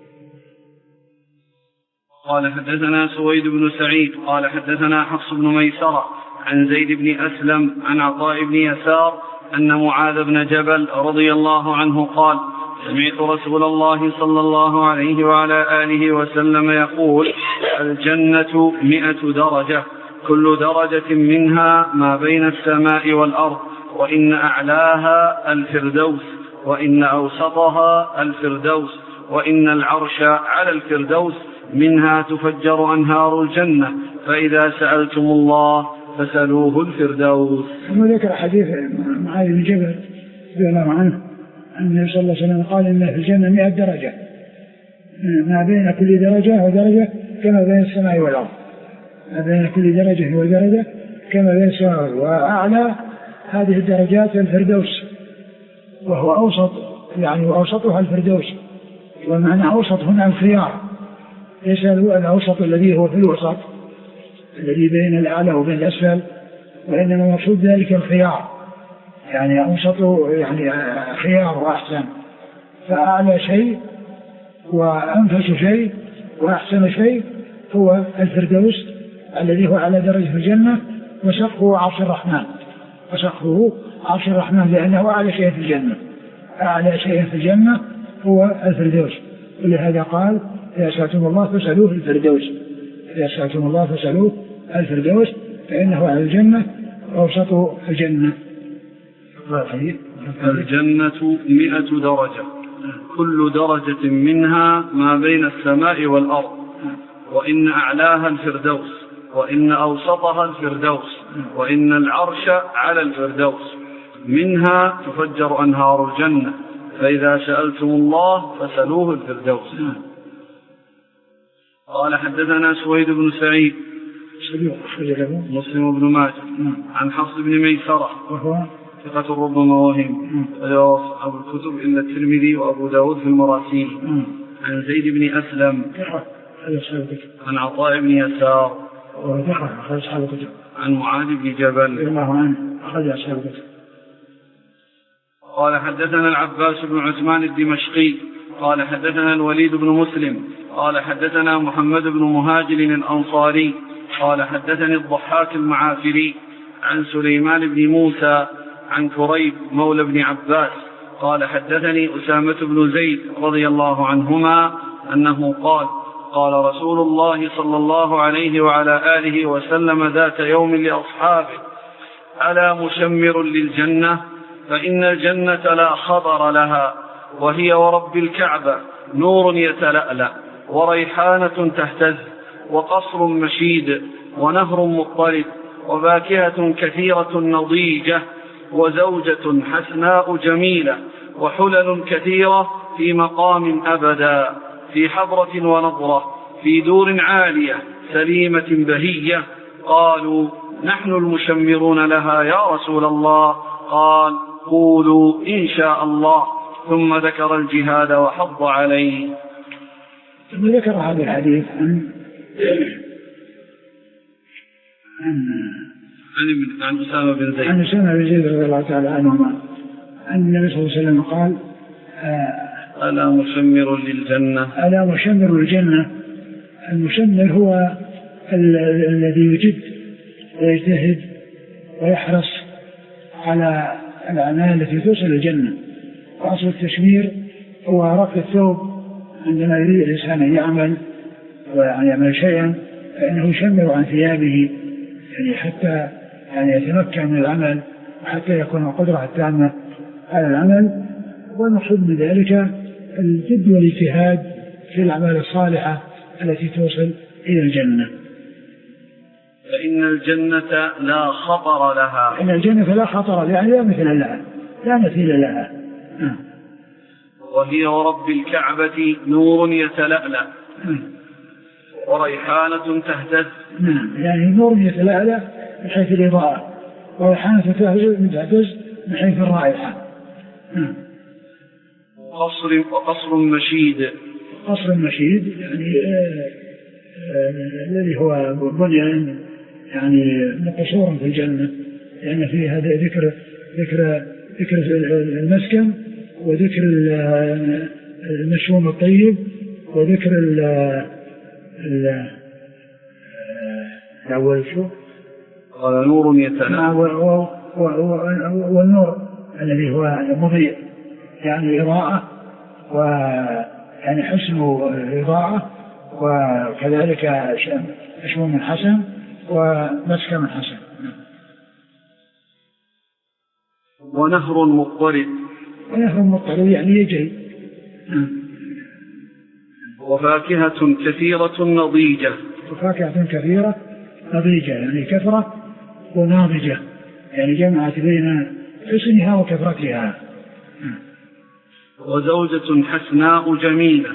قال حدثنا سويد بن سعيد قال حدثنا حفص بن ميسرة عن زيد بن أسلم عن عطاء بن يسار أن معاذ بن جبل رضي الله عنه قال سمعت رسول الله صلى الله عليه وعلى آله وسلم يقول الجنة مئة درجة كل درجة منها ما بين السماء والأرض، وإن أعلاها الفردوس، وإن أوسطها الفردوس، وإن العرش على الفردوس، منها تفجر أنهار الجنة، فإذا سألتم الله فسألوه الفردوس. ثم ذكر حديث معاذ بن جبل رضي الله عنه أن النبي صلى الله عليه وسلم قال إن في الجنة مئة درجة، ما بين كل درجة ودرجة كما بين السماء والأرض، ما بين كل درجة ودرجة كما بين السماء والأرض، وأعلى هذه الدرجات الفردوس، وهو أوسط يعني وأوسطها الفردوس، ومعنى أوسط هنا الخيار، ليس الأوسط الذي هو في الوسط الذي بين الأعلى وبين الأسفل، وإنما مقصود ذلك الخيار، يعني أوسط يعني خيار وأحسن، فأعلى شيء وأنفس شيء وأحسن شيء هو الفردوس الذي هو على درجة الجنة، وسقفه عرش الرحمن، وسقفه عرش الرحمن لأنه أعلى شيء في الجنة، أعلى شيء في الجنة هو الفردوس. ولهذا قال إذا سألتم الله فاسألوه الفردوس، إذا سألتم الله فاسألوه الفردوس فإنه على الجنة وأوسط الجنة. الجنة مئة درجة كل درجة منها ما بين السماء والأرض، وإن أعلاها الفردوس، وإن أوسطها الفردوس، وإن العرش على الفردوس، منها تفجر أنهار الجنة، فإذا سألتم الله فسألوه الفردوس. قال حدثنا سويد بن سعيد مسلم بن ماجه عن حفص بن ميسرة وهو ثقة ربما وهم، وله أصحاب الكتب إلا الترمذي وأبو داود في المراسيل. عن زيد بن أسلم عن عطاء بن يسار عن معاذ بن جبل. قال حدثنا العباس بن عثمان الدمشقي قال حدثنا الوليد بن مسلم قال حدثنا محمد بن مهاجر الأنصاري قال حدثني الضحاك المعافري عن سليمان بن موسى عن كريب مولى بن عباس قال حدثني أسامة بن زيد رضي الله عنهما أنه قال قال رسول الله صلى الله عليه وعلى آله وسلم ذات يوم لأصحابه ألا مشمر للجنة؟ فإن الجنة لا خطر لها، وهي ورب الكعبة نور يتلألأ، وريحانة تهتز، وقصر مشيد، ونهر مضطرد، وفاكهة كثيرة نضيجة، وزوجة حسناء جميلة، وحلل كثيرة في مقام أبدا، في حضرة ونظرة، في دور عالية سليمة بهية. قالوا نحن المشمرون لها يا رسول الله. قال قولوا إن شاء الله، ثم ذكر الجهاد وحض عليه. ثم ذكر هذا الحديث عن عن عن أسامة بن زيد عن أسامة بن زيد رضي الله تعالى عنهما أن النبي صلى الله عليه وسلم قال آه ألا مشمر للجنة؟ ألا مشمر للجنة. المشمر هو الذي يجد ويجتهد ويحرص على الأعمال التي توصل الجنة. وأصل التشمير هو رق الثوب عندما يريد الإنسان أن يعمل وأن يعمل شيئا فإنه يشمر عن ثيابه، يعني حتى يعني يتمكن من العمل وحتى يكون القدرة التامة على العمل. والمقصود من ذلك الجد والاجتهاد في الأعمال الصالحة التي توصل إلى الجنة. فإن الجنة لا خطر لها. إن الجنة لا خطر، يعني لا مثل لها، لا مثيل لها. آه. وهي ورب الكعبة نور يتلألأ، آه. وريحانة تهتز. نعم، يعني نور يتلألأ من حيث الإضاءة، وريحانة تهتز من حيث الرائحة. آه. قصر وقصر مشيد. قصر مشيد يعني آه آه الذي هو بني يعني مقصورا في الجنة، لأن يعني فيه هذا ذكر ذكر ذكر المسكن، وذكر المشروم الطيب، وذكر ال ال الأول شو؟ قال نور يتلألأ، والنور الذي هو مضيء يعني إضاءة، ويعني حسن إضاءة، وكذلك مشروم حسن ومسكن حسن. ونهر مضطرد. ونهر مضطرد يعني يجري. وفاكهة كثيرة نضيجة. وفاكهة كثيرة نضيجة يعني كثرة وناضجة، يعني جمعت بين حسنها وكثرتها. وزوجة حسناء جميلة.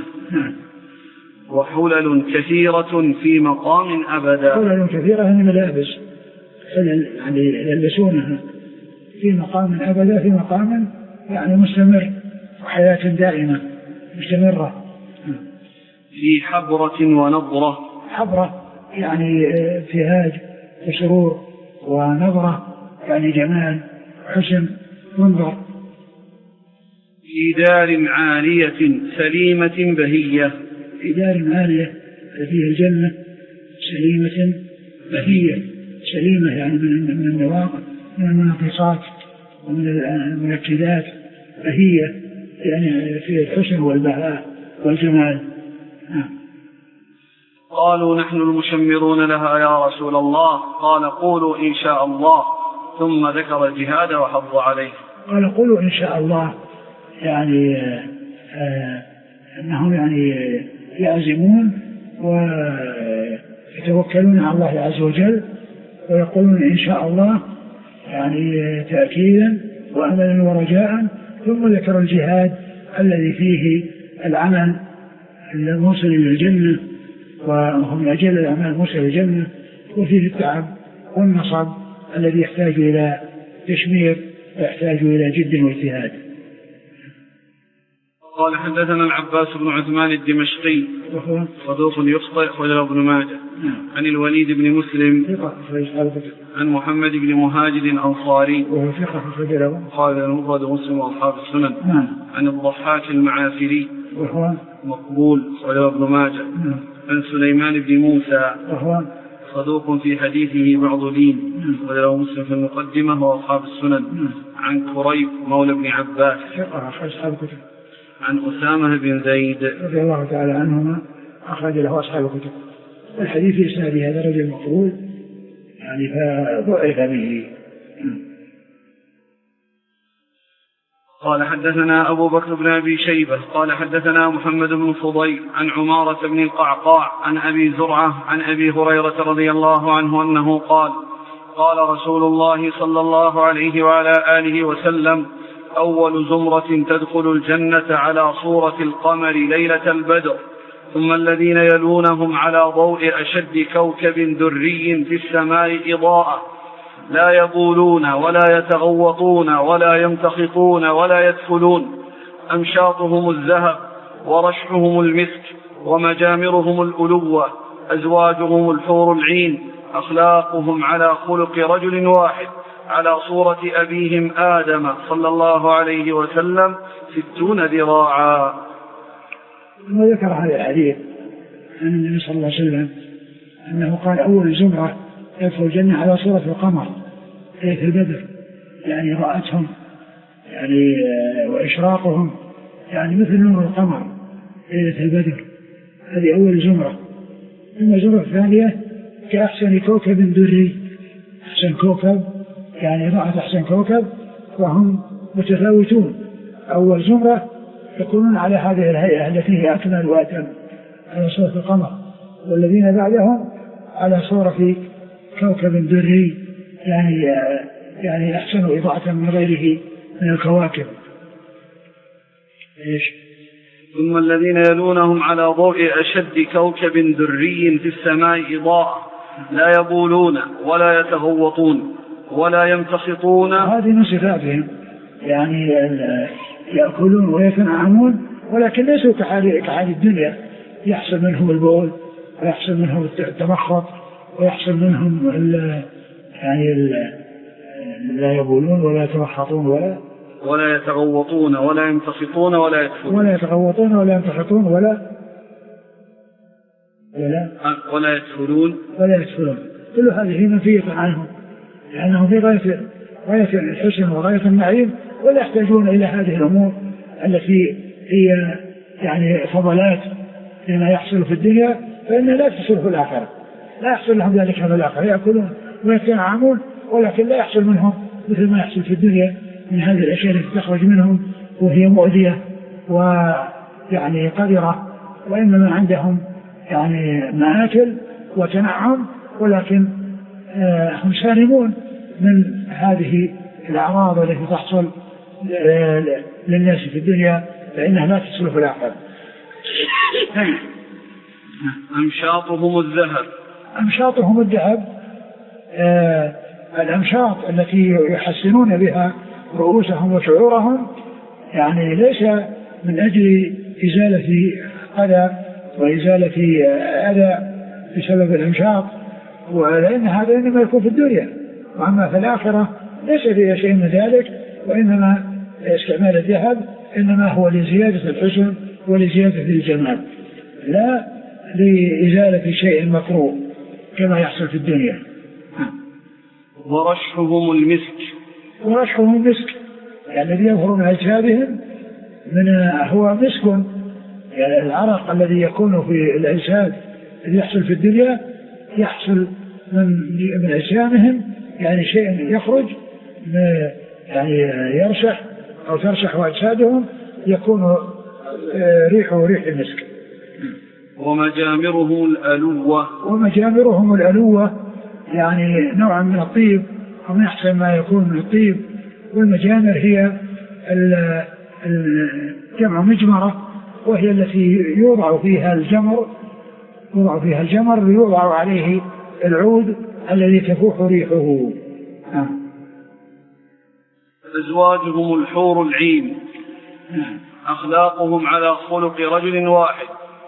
وحلل كثيرة في مقام أبدا. حلل كثيرة يعني ملابس يعني يلبسونها في مقام أبدا، في مقام يعني مستمر، وحياة دائمة مستمرة. في حبرة ونظرة. حبرة يعني ابتهاج وسرور، ونظرة يعني جمال حسن منظر. في دار عالية سليمة بهية. في دار عالية فيها الجنة سليمة بهية. سليمة يعني من من النواقص، من المناقصات ومن المنكدات. بهية يعني في الحسن والبهاء والجمال. قالوا نحن المشمرون لها يا رسول الله. قال قولوا إن شاء الله، ثم ذكر الجهاد وحض عليه. قال قولوا إن شاء الله، يعني آه آه أنهم يعني يعزمون ويتوكلون على الله عز وجل، ويقولون إن شاء الله يعني تأكيدا وأملا ورجاء. ثم ذكر الجهاد الذي فيه العمل الموصل إلى الجنة، وهم أجل الأعمال الموصل إلى الجنة، وفيه التعب والنصب الذي يحتاج إلى تشمير ويحتاج إلى جد واجتهاد. قال حدثنا العباس بن عثمان الدمشقي صدوق يخطئ وله ابن ماجه. عن الوليد بن مسلم عن محمد بن مهاجر الأنصاري وهو ثقة فجره قال المفرد مسلم وأصحاب السنن. عن الضحاك المعافري وهو مقبول وله ابن ماجه. عن سليمان بن موسى وهو صدوق في حديثه بعض لين وله مسلم في المقدمة وأصحاب السنن. عن كريب مولى بن عباس ثقة أصحاب الكتب. عن أسامة بن زيد رضي الله تعالى عنهما أخرج له أصحاب الكتب. الحديث في إسناد هذا رجل مقبول يعني فضعف به قال حدثنا أبو بكر بن أبي شيبة قال حدثنا محمد بن فضيل عن عمارة بن القعقاع عن أبي زرعة عن أبي هريرة رضي الله عنه أنه قال قال رسول الله صلى الله عليه وعلى آله وسلم أول زمرة تدخل الجنة على صورة القمر ليلة البدر ثم الذين يلونهم على ضوء أشد كوكب دري في السماء إضاءة لا يبولون ولا يتغوطون ولا يمتخطون ولا يدخلون أمشاطهم الذهب ورشحهم المسك ومجامرهم الألوة أزواجهم الحور العين أخلاقهم على خلق رجل واحد على صورة أبيهم آدم صلى الله عليه وسلم ستون ذراعا. وذكر هذا الحديث عن النبي صلى الله عليه وسلم أنه قال أول زمرة يدخل الجنة على صورة القمر ليلة البدر، يعني رأتهم يعني وإشراقهم يعني مثل نور القمر ليلة البدر، هذه أول زمرة. ثم الزمرة الثانية كأحسن كوكب دري، أحسن كوكب يعني رأت أحسن كوكب وهم متفاوتون. أول زمرة يكونون على هذه الهيئة التي هي أكمل وأتم على صورة القمر، والذين بعدهم على صورة كوكب دري يعني يعني أحسن إضاءة من غيره من الكواكب. إيش؟ ثم الذين يلونهم على ضوء أشد كوكب دري في السماء إضاءة لا يبولون ولا يتغوطون ولا يمتخطون. هذه من صفاتهم، يعني يأكلون ويتنعمون ولكن ليسوا كحال كحال الدنيا، يحصل منهم البول ويحصل منهم التمخط ويحصل منهم ال يعني ال لا يبولون ولا يتمخطون ولا ولا يتغوطون ولا يمتخطون ولا يدخلون ولا يتغوطون ولا يمتخطون ولا ولا ولا يدخلون ولا يدخلون. كل هذه منفية عنهم لأنهم في غاية غاية الحسن وغاية النعيم، ولا يحتاجون إلى هذه الأمور التي هي يعني فضلات لما يحصل في الدنيا، فإنها لا تحصل في الآخرة، لا يحصل لهم ذلك في الآخرة، يأكلون ويتنعمون ولكن لا يحصل منهم مثل ما يحصل في الدنيا من هذه الأشياء التي تخرج منهم وهي مؤذية ويعني قذرة، وإنما عندهم يعني مآكل وتنعم ولكن آه هم سالمون من هذه الأعراض التي تحصل للناس في الدنيا فإنها لا تحصل في الآخرة. أمشاطهم الذهب أمشاطهم الذهب آه الأمشاط التي يحسنون بها رؤوسهم وشعورهم، يعني ليس من أجل إزالة أذى وإزالة أذى بسبب الأمشاط، ولأن هذا إنما يكون في الدنيا، وأما في الآخرة ليس فيها شيء من ذلك، وإنما استعمال الذهب إنما هو لزيادة الحسن ولزيادة الجمال لا لإزالة شيء مكروه كما يحصل في الدنيا. ورشحهم المسك ورشحهم المسك يعني الذي يظهر من أجسادهم من هو مسك، يعني العرق الذي يكون في الأجساد الذي يحصل في الدنيا يحصل من من أجسامهم، يعني شيء يخرج يعني يرشح أو ترشح أجسادهم يكون ريحه ريح المسك. ومجامرهم الألوة ومجامرهم الألوة يعني نوع من الطيب أو من أحسن ما يكون من الطيب. والمجامر هي الجمع مجمرة، وهي التي يوضع فيها الجمر يوضع فيها الجمر يوضع عليه العود الذي تفوح ريحه. آه. أزواجهم الحور العين أخلاقهم على خلق رجل واحد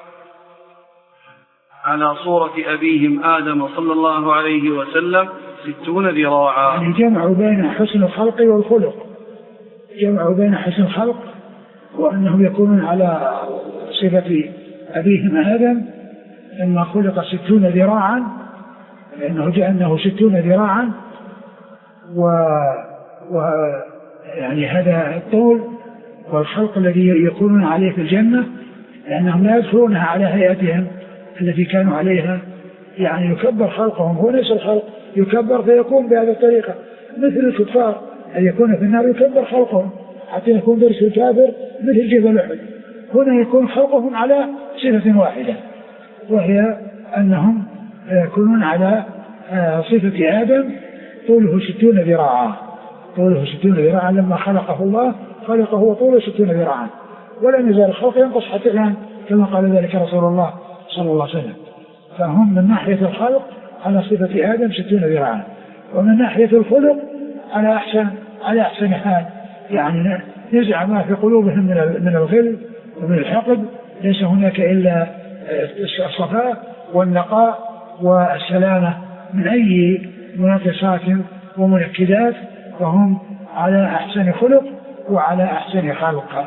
على صورة أبيهم آدم صلى الله عليه وسلم ستون ذراعا. يعني جمعوا بين حسن الخلق والخلق، جمعوا بين حسن الخلق وأنهم يكونون على صفة أبيهم آدم لما خلق ستون ذراعا، لأنه جاء أنه ستون ذراعا و... و يعني هذا الطول والخلق الذي يكونون عليه في الجنة، لأنهم لا يدخلونها على هيئتهم التي كانوا عليها، يعني يكبر خلقهم، هو نفس الخلق يكبر فيكون بهذه الطريقة. مثل الكفار أن يكون في النار يكبر خلقهم حتى يكون درس الكافر مثل جبل أحد. هنا يكون خلقهم على صفة واحدة وهي أنهم يكونون على صفة آدم طوله ستون ذراعا طوله ستون ذراعا لما خلقه الله خلقه وطوله ستون ذراعا ولم يزال الخلق ينقص حتى الآن كما قال ذلك رسول الله صلى الله عليه وسلم. فهم من ناحية الخلق على صفة آدم ستون ذراعا ومن ناحية الخلق على أحسن على أحسن حال يعني نزع ما في قلوبهم من من الغل ومن الحقد ليس هناك إلا الصفاء والنقاء والسلامة من أي مناقصات ومنكدات فهم على أحسن خلق وعلى أحسن خلق.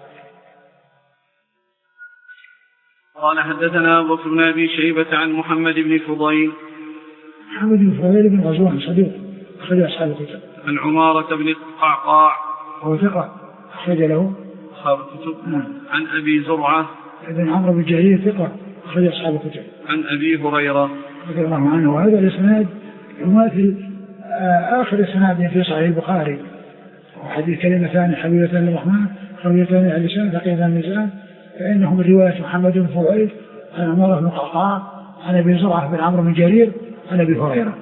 قال حدثنا أبو بكر بن أبي شيبة عن محمد بن فضيل محمد بن فضيل بن غزوان صديق أخرج أصحاب الكتب. عن عمارة بن القعقاع وهو ثقة أخرج له أصحاب الكتب. عن أبي زرعة بن عمرو بن جرير ثقة أخرج أصحاب الكتب. عن أبي هريرة رضي الله عنه. وهذا الإسناد يماثل آخر إسناد في صحيح البخاري وحديث كلمتان حبيبتان للرحمن خفيفتان على اللسان ثقيلتان على الميزان فإنه من رواية محمد بن فضيل عن عمارة بن القعقاع عن أبي زرعة بن عمرو بن جرير عن أبي هريرة.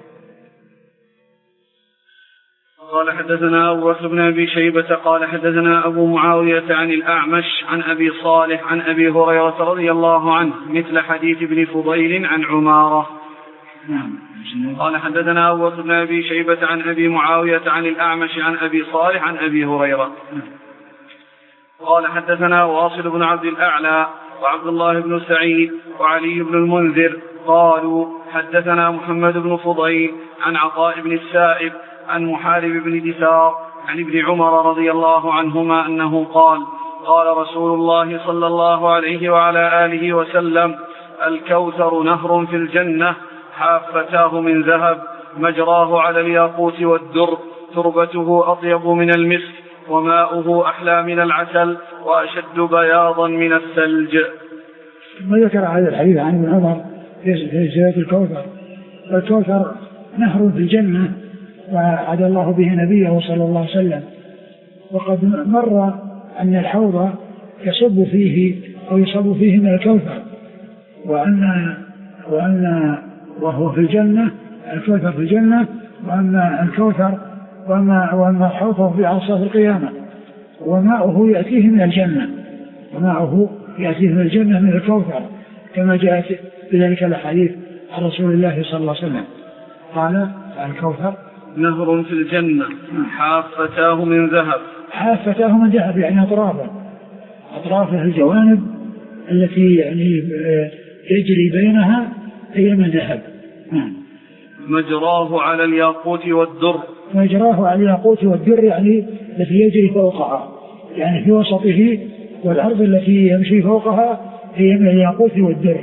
قال حدثنا أبو بكر بن أبي شيبة قال حدثنا أبو معاوية عن الأعمش عن أبي صالح عن أبي هريرة رضي الله عنه مثل حديث ابن فضيل عن عمارة. قال حدثنا أبو بكر بن أبي شيبة عن أبي معاوية عن الأعمش عن أبي صالح عن أبي هريرة. قال حدثنا واصل بن عبد الأعلى وعبد الله بن سعيد وعلي بن المنذر قالوا حدثنا محمد بن فضيل عن عطاء بن السائب عن محارب بن دثار عن ابن عمر رضي الله عنهما أنه قال قال رسول الله صلى الله عليه وعلى آله وسلم الكوثر نهر في الجنة حافتاه من ذهب مجراه على الياقوت والدر تربته أطيب من المسك وماؤه أحلى من العسل وأشد بياضا من الثلج. ثم ذكر هذا الحديث عن ابن عمر في زيادة الكوثر. الكوثر نهر في الجنة وعد الله به نبيه صلى الله عليه وسلم وقد مر أن الحوض يصب فيه أو يصب فيه من الكوثر وأن وأن وهو في الجنة الكوثر في الجنة وأن الكوثر وأما وأما الحوض في عصا القيامة وماؤه يأتيه من الجنة وماؤه يأتيه من الجنة من الكوثر كما جاءت بذلك الحديث عن رسول الله صلى الله عليه وسلم قال الكوثر نهر في الجنة حافتاه من ذهب. حافتاه من ذهب يعني أطرافه أطرافه الجوانب التي يعني يجري بينها هي من ذهب. مجراه على الياقوت والدر مجراه على الياقوت والدر يعني التي يجري فوقها يعني في وسطه والأرض التي يمشي فوقها هي من الياقوت والدر.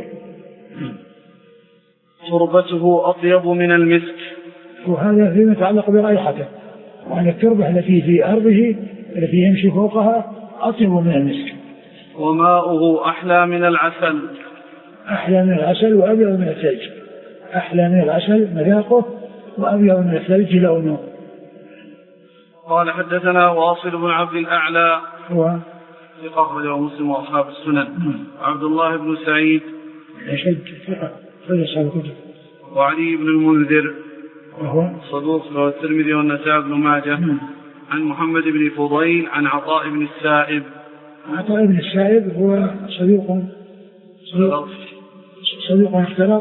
تربته أطيب من المسك وهذا فيما يتعلق برائحته وأن التربة التي في أرضه التي يمشي فوقها أطيب من المسك. وماؤه أحلى من العسل أحلى من العسل وأبيض من الثلج. أحلى من العسل مذاقه وأبيض من الثلج لونه. قال حدثنا واصل بن عبد الأعلى هو ثقة أخرجه مسلم وأصحاب السنن. عبد الله بن سعيد أشد ثقة أخرج أصحاب الكتب. وعلي بن المنذر وهو صدوق رواه الترمذي والنسائي بن ماجه. عن محمد بن فضيل عن عطاء بن السائب. عطاء بن السائب هو صدوق صدوق, صدوق اختلاط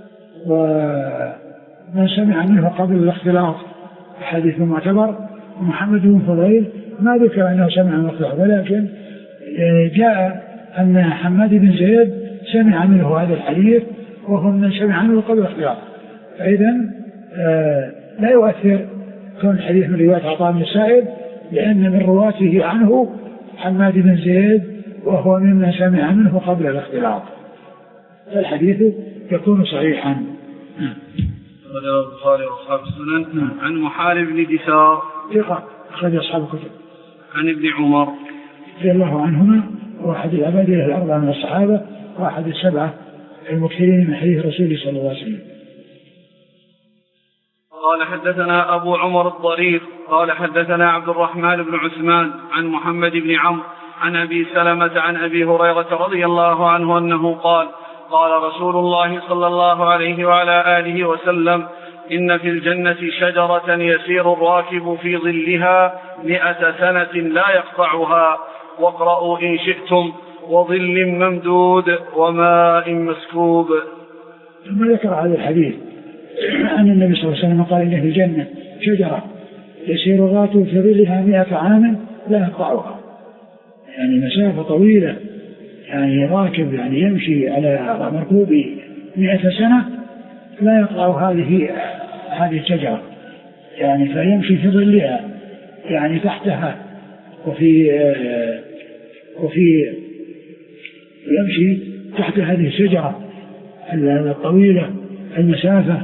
ومن سمع منه قبل الاختلاط حديث معتبر. ومحمد بن فضيل ما ذكر أنه سمع من الاختلاط ولكن جاء أن حماد بن زيد سمع منه هذا الحديث وهو من سمع منه قبل الاختلاط. فإذا لا يؤثر كون الحديث من رواية عطاء بن السائب لأن من رواته عنه حماد بن زيد وهو ممن سمع منه قبل الاختلاط فالحديث يكون صحيحا. رواه البخاري واصحاب السنن. عن محارب بن دثار ثقة أخرج أصحاب الكتب. عن ابن عمر رضي الله عنهما واحد العباد الأربعة من الصحابة واحد السبعة المكثرين من حديث رسول صلى الله عليه وسلم. قال حدثنا أبو عمر الضرير قال حدثنا عبد الرحمن بن عثمان عن محمد بن عمرو عن أبي سلمة عن أبي هريرة رضي الله عنه أنه قال قال رسول الله صلى الله عليه وعلى آله وسلم إن في الجنة شجرة يسير الراكب في ظلها مئة سنة لا يقطعها واقرأوا إن شئتم وظل ممدود وماء مسكوب. ثم ذكر هذا الحديث أن النبي صلى الله عليه وسلم قال إن في الجنة شجرة يسير الراكب في ظلها مئة عام لا يقطعها، يعني مسافة طويلة، يعني راكب يعني يمشي على مركوبه مئة سنة لا يقطع هذه هذه الشجرة، يعني فيمشي في ظلها يعني تحتها وفي آه وفي يمشي تحت هذه الشجرة الطويلة المسافة،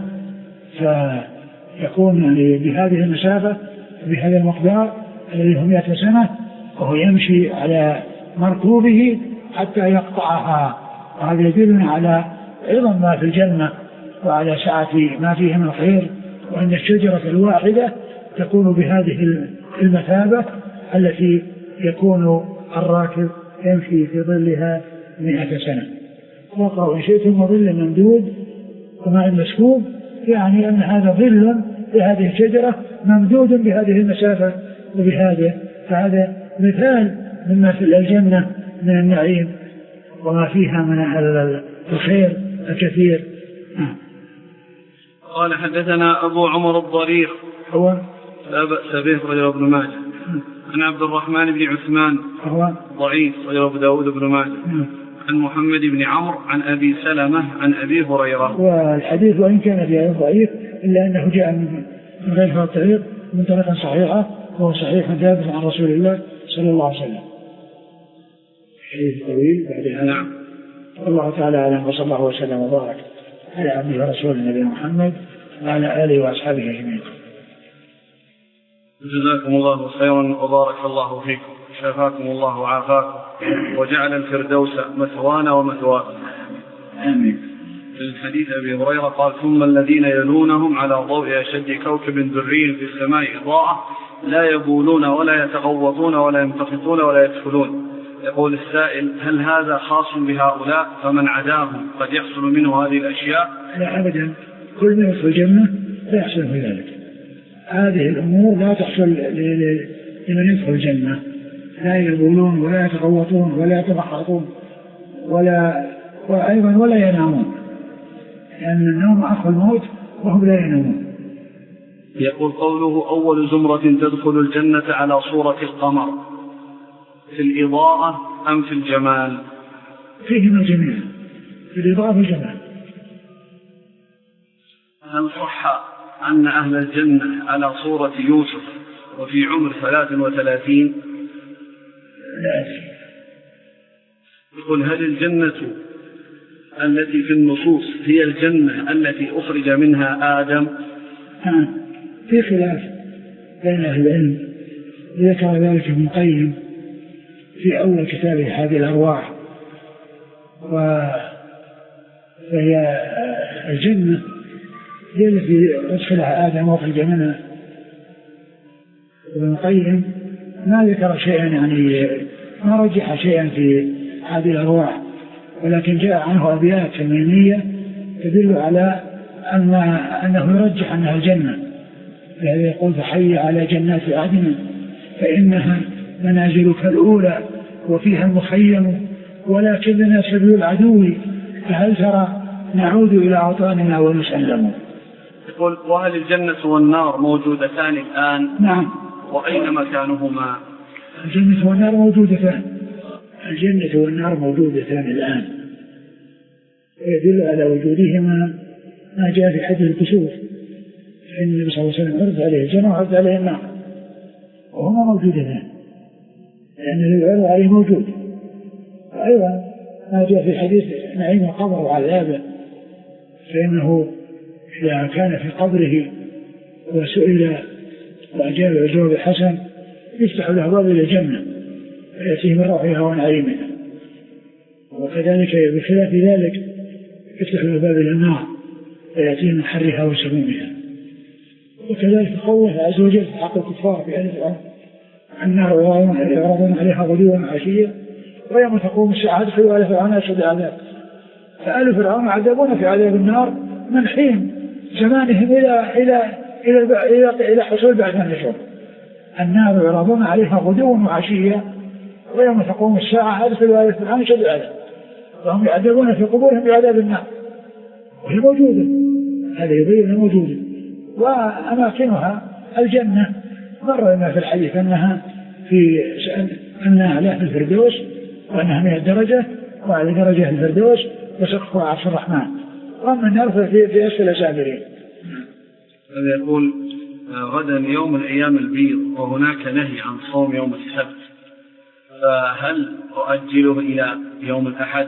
فيكون يعني بهذه المسافة بهذا المقدار الذي هو مئة سنة وهو يمشي على مركوبه حتى يقطعها. وهذا يدلنا على عظم ما في الجنة وعلى سعة ما فيه من الخير، وأن الشجرة الواحدة تكون بهذه المثابة التي يكون الراكب يمشي في ظلها مئة سنة. وقرأوا إن شئتم وظل ممدود وماء مسكوب، يعني أن هذا ظل بهذه الشجرة ممدود بهذه المسافة وبهذا، فهذا مثال مما في الجنة من النعيم وما فيها من الخير الكثير. قال حدثنا أبو عمر الضرير هو لا بأس به رجل ابن ماجه عن عبد الرحمن بن عثمان هو ضعيف رجل أبو داود بن ماجه عن محمد بن عمرو عن أبي سلمة عن أبي هريرة. والحديث وإن كان فيه ضعيف إلا أنه جاء من غير هذا الطريق من طريقة صحيحة وهو صحيح ثابت عن رسول الله صلى الله عليه وسلم. حديث طويل بعدها. نعم. الله تعالى أعلم وصلى الله وسلم وبارك على عبده ورسوله النبي محمد وعلى آله وأصحابه أجمعين. جزاكم الله خيرا وبارك الله فيكم، شفاكم الله وعافاكم وجعل الفردوس مثوانا ومثواكم. آمين. في الحديث أبي هريرة قال ثم الذين يلونهم على ضوء أشد كوكب دري في السماء إضاءة لا يبولون ولا يتغوطون ولا يمتخطون ولا يدخلون. يقول السائل هل هذا خاص بهؤلاء فمن عداهم قد يحصل منه هذه الأشياء؟ لا أبدا، كل من يدخل الجنة لا يحصل في ذلك. هذه الأمور لا تحصل لمن يدخل الجنة، لا يبولون ولا يتغوطون ولا يتمخطون ولا وأيضا ولا ينامون، لأن النوم أخو الموت وهم لا ينامون. يقول قوله أول زمرة تدخل الجنة على صورة القمر، في الإضاءة أم في الجمال؟ فيهما الجميع، في الإضاءة والجمال. هل صح أن أهل الجنة على صورة يوسف وفي عمر ثلاث وثلاثين؟ لا أدري. يقول هل الجنة التي في النصوص هي الجنة التي أخرج منها آدم؟ ها في خلاف بين أهل العلم، ذكر ذلك ابن القيم في أول كتابه هذه الأرواح، وهي الجنة هي التي أدخلها آدم وأخرج منها. ابن القيم ما ذكر شيئا، يعني ما رجح شيئا في هذه الأرواح، ولكن جاء عنه أبيات تميمية تدل على أن أنه يرجح أنها الجنة، الذي يقول فحي على جنات عدن فإنها منازلك الأولى وفيها المخيم ولكننا سبيل العدو فهل ترى نعود إلى أوطاننا ونسلم. يقول وهل الجنة والنار موجودتان الآن؟ نعم. وأين مكانهما؟ الجنة والنار موجودتان، الجنة والنار موجودتان الآن، يدل على وجودهما ما جاء في حديث الكسوف، فإن النبي صلى الله عليه وسلم عرض عليه الجنة وعرض عليه النار وهما موجودتان، لأن العرض عليه موجود. وأيضا ما جاء في حديث نعيم القبر وعذابه، فإنه إذا كان في قبره وسئل وأجاب الجواب الحسن يفتح له باب إلى الجنة فيأتيه من روحها ونعيمها، وكذلك بخلاف ذلك يفتح له باب إلى النار فيأتيه من حرها وسمومها. وكذلك قوله عز وجل في حق الكفار في آل فرعون النار يعرضون عليها غدوا وعشيا ويوم تقوم الساعة ادخلوا آل فرعون أشد العذاب. فآل فرعون يعذبون في عذاب النار من حين زمانهم إلى إلى إلى إلى إلى حصول بعد النشور. النار يعرضون عليها غدوا وعشيا ويوم تقوم الساعة ادخلوا آل فرعون أشد العذاب. فهم يعذبون في قبورهم بعذاب النار وهي موجودة. هذا يبين موجودة. وأماكنها الجنة مر لنا في الحديث أنها في أنها لا في الفردوس وأنها مئة درجة وعلى درجة الفردوس وسقفها عرش الرحمن وأما النار في في أسفل سافلين. هذا يقول غدا يوم الأيام البيض وهناك نهي عن صوم يوم السبت فهل أؤجله إلى يوم الأحد؟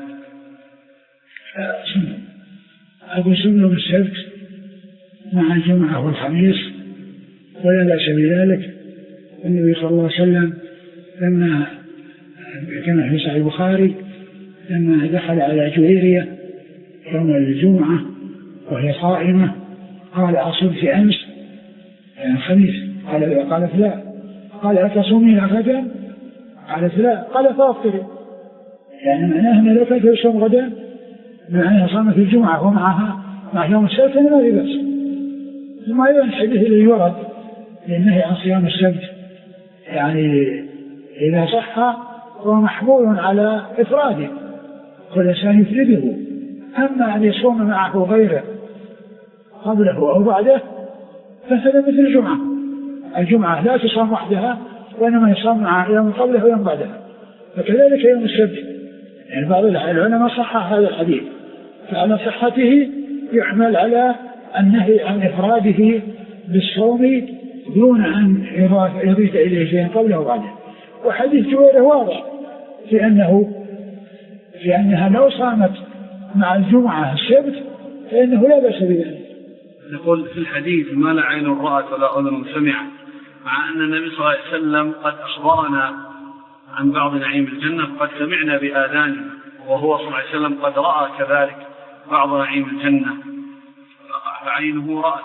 أقول صوم يوم السبت مع الجمعة والخميس ولا بأس بذلك. النبي صلى الله عليه وسلم لما كما في صحيح البخاري لما دخل على جويرية يوم الجمعة وهي صائمة قال أصمت أمس يعني الخميس قال قالت لا قال أتصومين غدا قالت لا قال فأفطري يعني معناه أن لو كانت يصوم غدا معناها صامت الجمعة ومعها مع يوم السبت ما في بأس. ثم أيضا الحديث الذي يورد للنهي عن صيام السبت يعني إذا صح هو محمول على إفراده كل إنسان يفرده. أما أن يصوم معه غيره قبله أو بعده فهذا مثل الجمعة. الجمعة لا تصام وحدها وإنما يصام مع يوم قبله ويوم بعدها. فكذلك يوم السبت يعني بعض العلماء صحح هذا الحديث فعلى صحته يحمل على النهي عن إفراده بالصوم دون أن يضيف إليه شيئا قبله وبعده. وحديث جويرة واضح في أنه في أنها لو صامت مع الجمعة السبت فإنه لا بأس بذلك. يقول في الحديث ما لا عين رأت ولا أذن سمعت مع أن النبي صلى الله عليه وسلم قد أخبرنا عن بعض نعيم الجنة قد سمعنا بآذاننا وهو صلى الله عليه وسلم قد رأى كذلك بعض نعيم الجنة عينه رأت.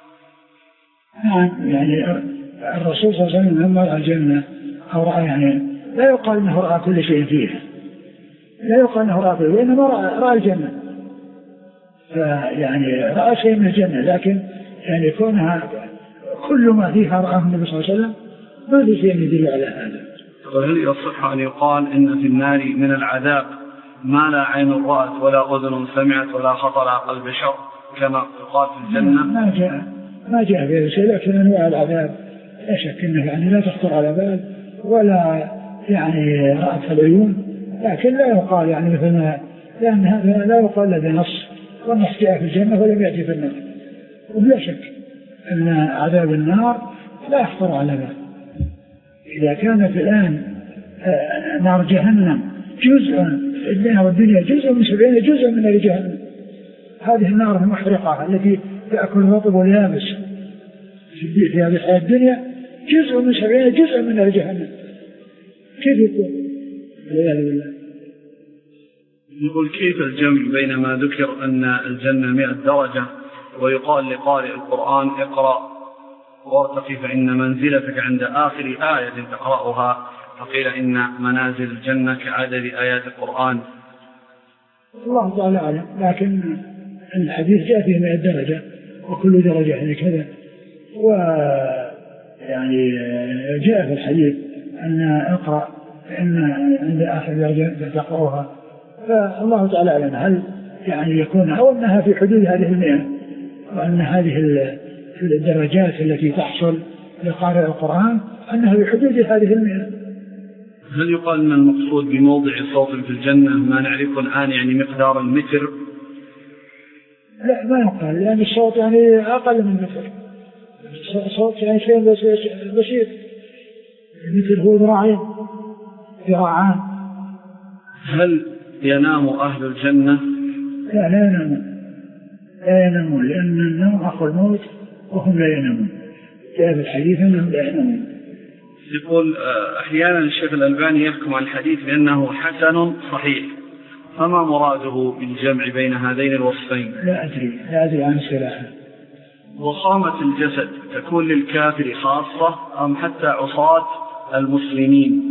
نعم يعني الرسول صلى الله عليه وسلم لما رأى الجنة أو رأى يعني لا يقال أنه رأى كل شيء فيها لا يقال أنه رأى كل شيء وإنما رأى, رأى الجنة فيعني رأى شيء من الجنة لكن يعني كونها كل ما فيها رآه النبي صلى الله عليه وسلم ما في شيء يدل على هذا. وهل يصح أن يقال إن في النار من العذاب ما لا عين رأت ولا أذن سمعت ولا خطر على قلب بشر كما يقال في الجنة؟ ما جاء ما جاء في هذا الشيء لكن أنواع العذاب لا شك أنه يعني لا تخطر على بال ولا يعني رأت العيون لكن لا يقال يعني مثلا لأن هذا لا يقال له بنص والنص جاء في الجنة ولم يأتي في النار. ولا شك أن عذاب النار لا يخطر على بال. إذا كانت الآن نار جهنم جزء الدنيا والدنيا جزء من سبعين جزء من نار جهنم هذه النار المحرقة التي تأكل الرطب واليابس في هذه الحياة الدنيا جزء من سبعين جزء من نار جهنم كيف يكون؟ والعياذ بالله. نقول كيف الجمع بين ما ذكر أن الجنة مئة درجة ويقال لقارئ القرآن اقرأ وارتقي فإن منزلتك عند آخر آية تقرأها فقيل إن منازل الجنة كعدد آيات القرآن. الله تعالى أعلم لكن الحديث جاء فيه مئة درجة وكل درجة يعني كذا ويعني جاء في الحديث أن اقرأ فإن عند آخر درجة تقرأها فالله تعالى أعلم هل يعني يكون أو أنها في حدود هذه المئة وأن هذه الدرجات التي تحصل لقارئ القرآن أنها في حدود هذه المئة. هل يقال أن المقصود بموضع صوت في الجنة ما نعرفه الآن يعني مقدار المتر؟ لا ما يقال لأن الصوت يعني أقل من متر الصوت يعني شيء بسيط المتر هو ذراعين ذراعان. هل ينام أهل الجنة؟ لا لا ينامون لا ينامون لأن النوم أخو الموت وهم لا ينامون جاء في الحديث أنهم لا ينامون. يقول أحيانا الشيخ الألباني يحكم عن الحديث بأنه حسن صحيح فما مراده بالجمع بين هذين الوصفين؟ لا أدري لا أدري عن الصلاح وخامة الجسد تكون للكافر خاصة أم حتى عصاة المسلمين؟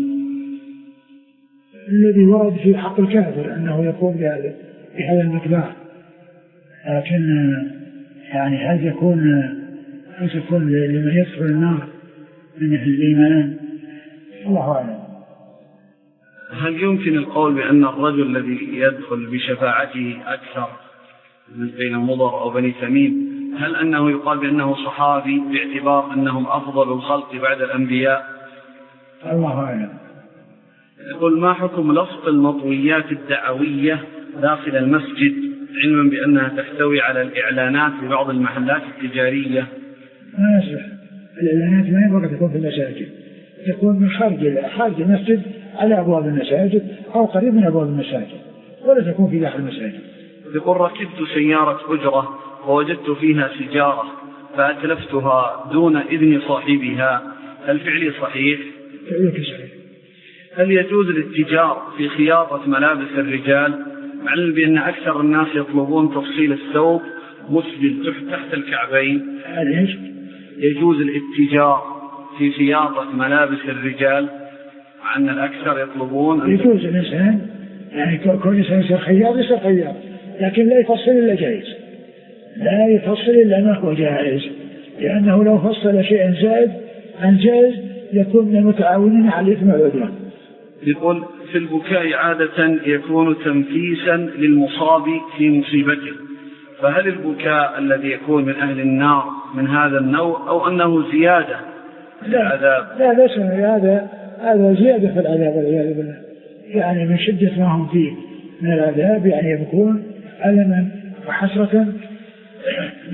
الذي ورد في حق الكافر أنه يكون بهذا بهذا المقدار، لكن يعني هل يكون هل يكون لمن يدخل النار من أهل الإيمان؟ الله أعلم. هل يمكن القول بأن الرجل الذي يدخل بشفاعته أكثر بين مضر أو بني تميم، هل أنه يقال بأنه صحابي باعتبار أنهم أفضل الخلق بعد الأنبياء؟ الله أعلم. يقول ما حكم لصق المطويات الدعوية داخل المسجد علما بأنها تحتوي على الإعلانات في بعض المحلات التجارية؟ ما يصح، الإعلانات ما ينبغي تكون في المساجد، تكون من خارج خارج المسجد على أبواب المساجد أو قريب من أبواب المساجد، ولا تكون في داخل المساجد. يقول ركبت سيارة أجرة ووجدت فيها سيجارة فأتلفتها دون إذن صاحبها، هل فعلي صحيح؟ فعلك صحيح. هل يجوز الاتجار في خياطة ملابس الرجال مع بأن أكثر الناس يطلبون تفصيل الثوب مسبل تحت الكعبين؟ هل يجوز الاتجار في خياطة ملابس الرجال مع أن الأكثر يطلبون؟ يجوز الإنسان يعني كل إنسان يصير خياط يصير خياط، لكن لا يفصل إلا جائز، لا يفصل إلا ما هو جائز، لأنه لو فصل شيئا زائد عن جائز يكون من المتعاونين على الإثم والعدوان. يقول في البكاء عادة يكون تنفيسا للمصاب في مصيبته، فهل البكاء الذي يكون من أهل النار من هذا النوع أو أنه زيادة في العذاب؟ لا ليس هذا هذا زيادة في العذاب والعياذ بالله، يعني من شدة ما هم فيه من العذاب يعني يبكون ألما وحسرة.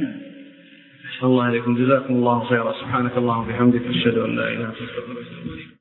الله عليكم، جزاكم الله خيرا، سبحانك اللهم وبحمدك أشهد أن لا إله إلا أنت أستغفرك وأتوب إليك.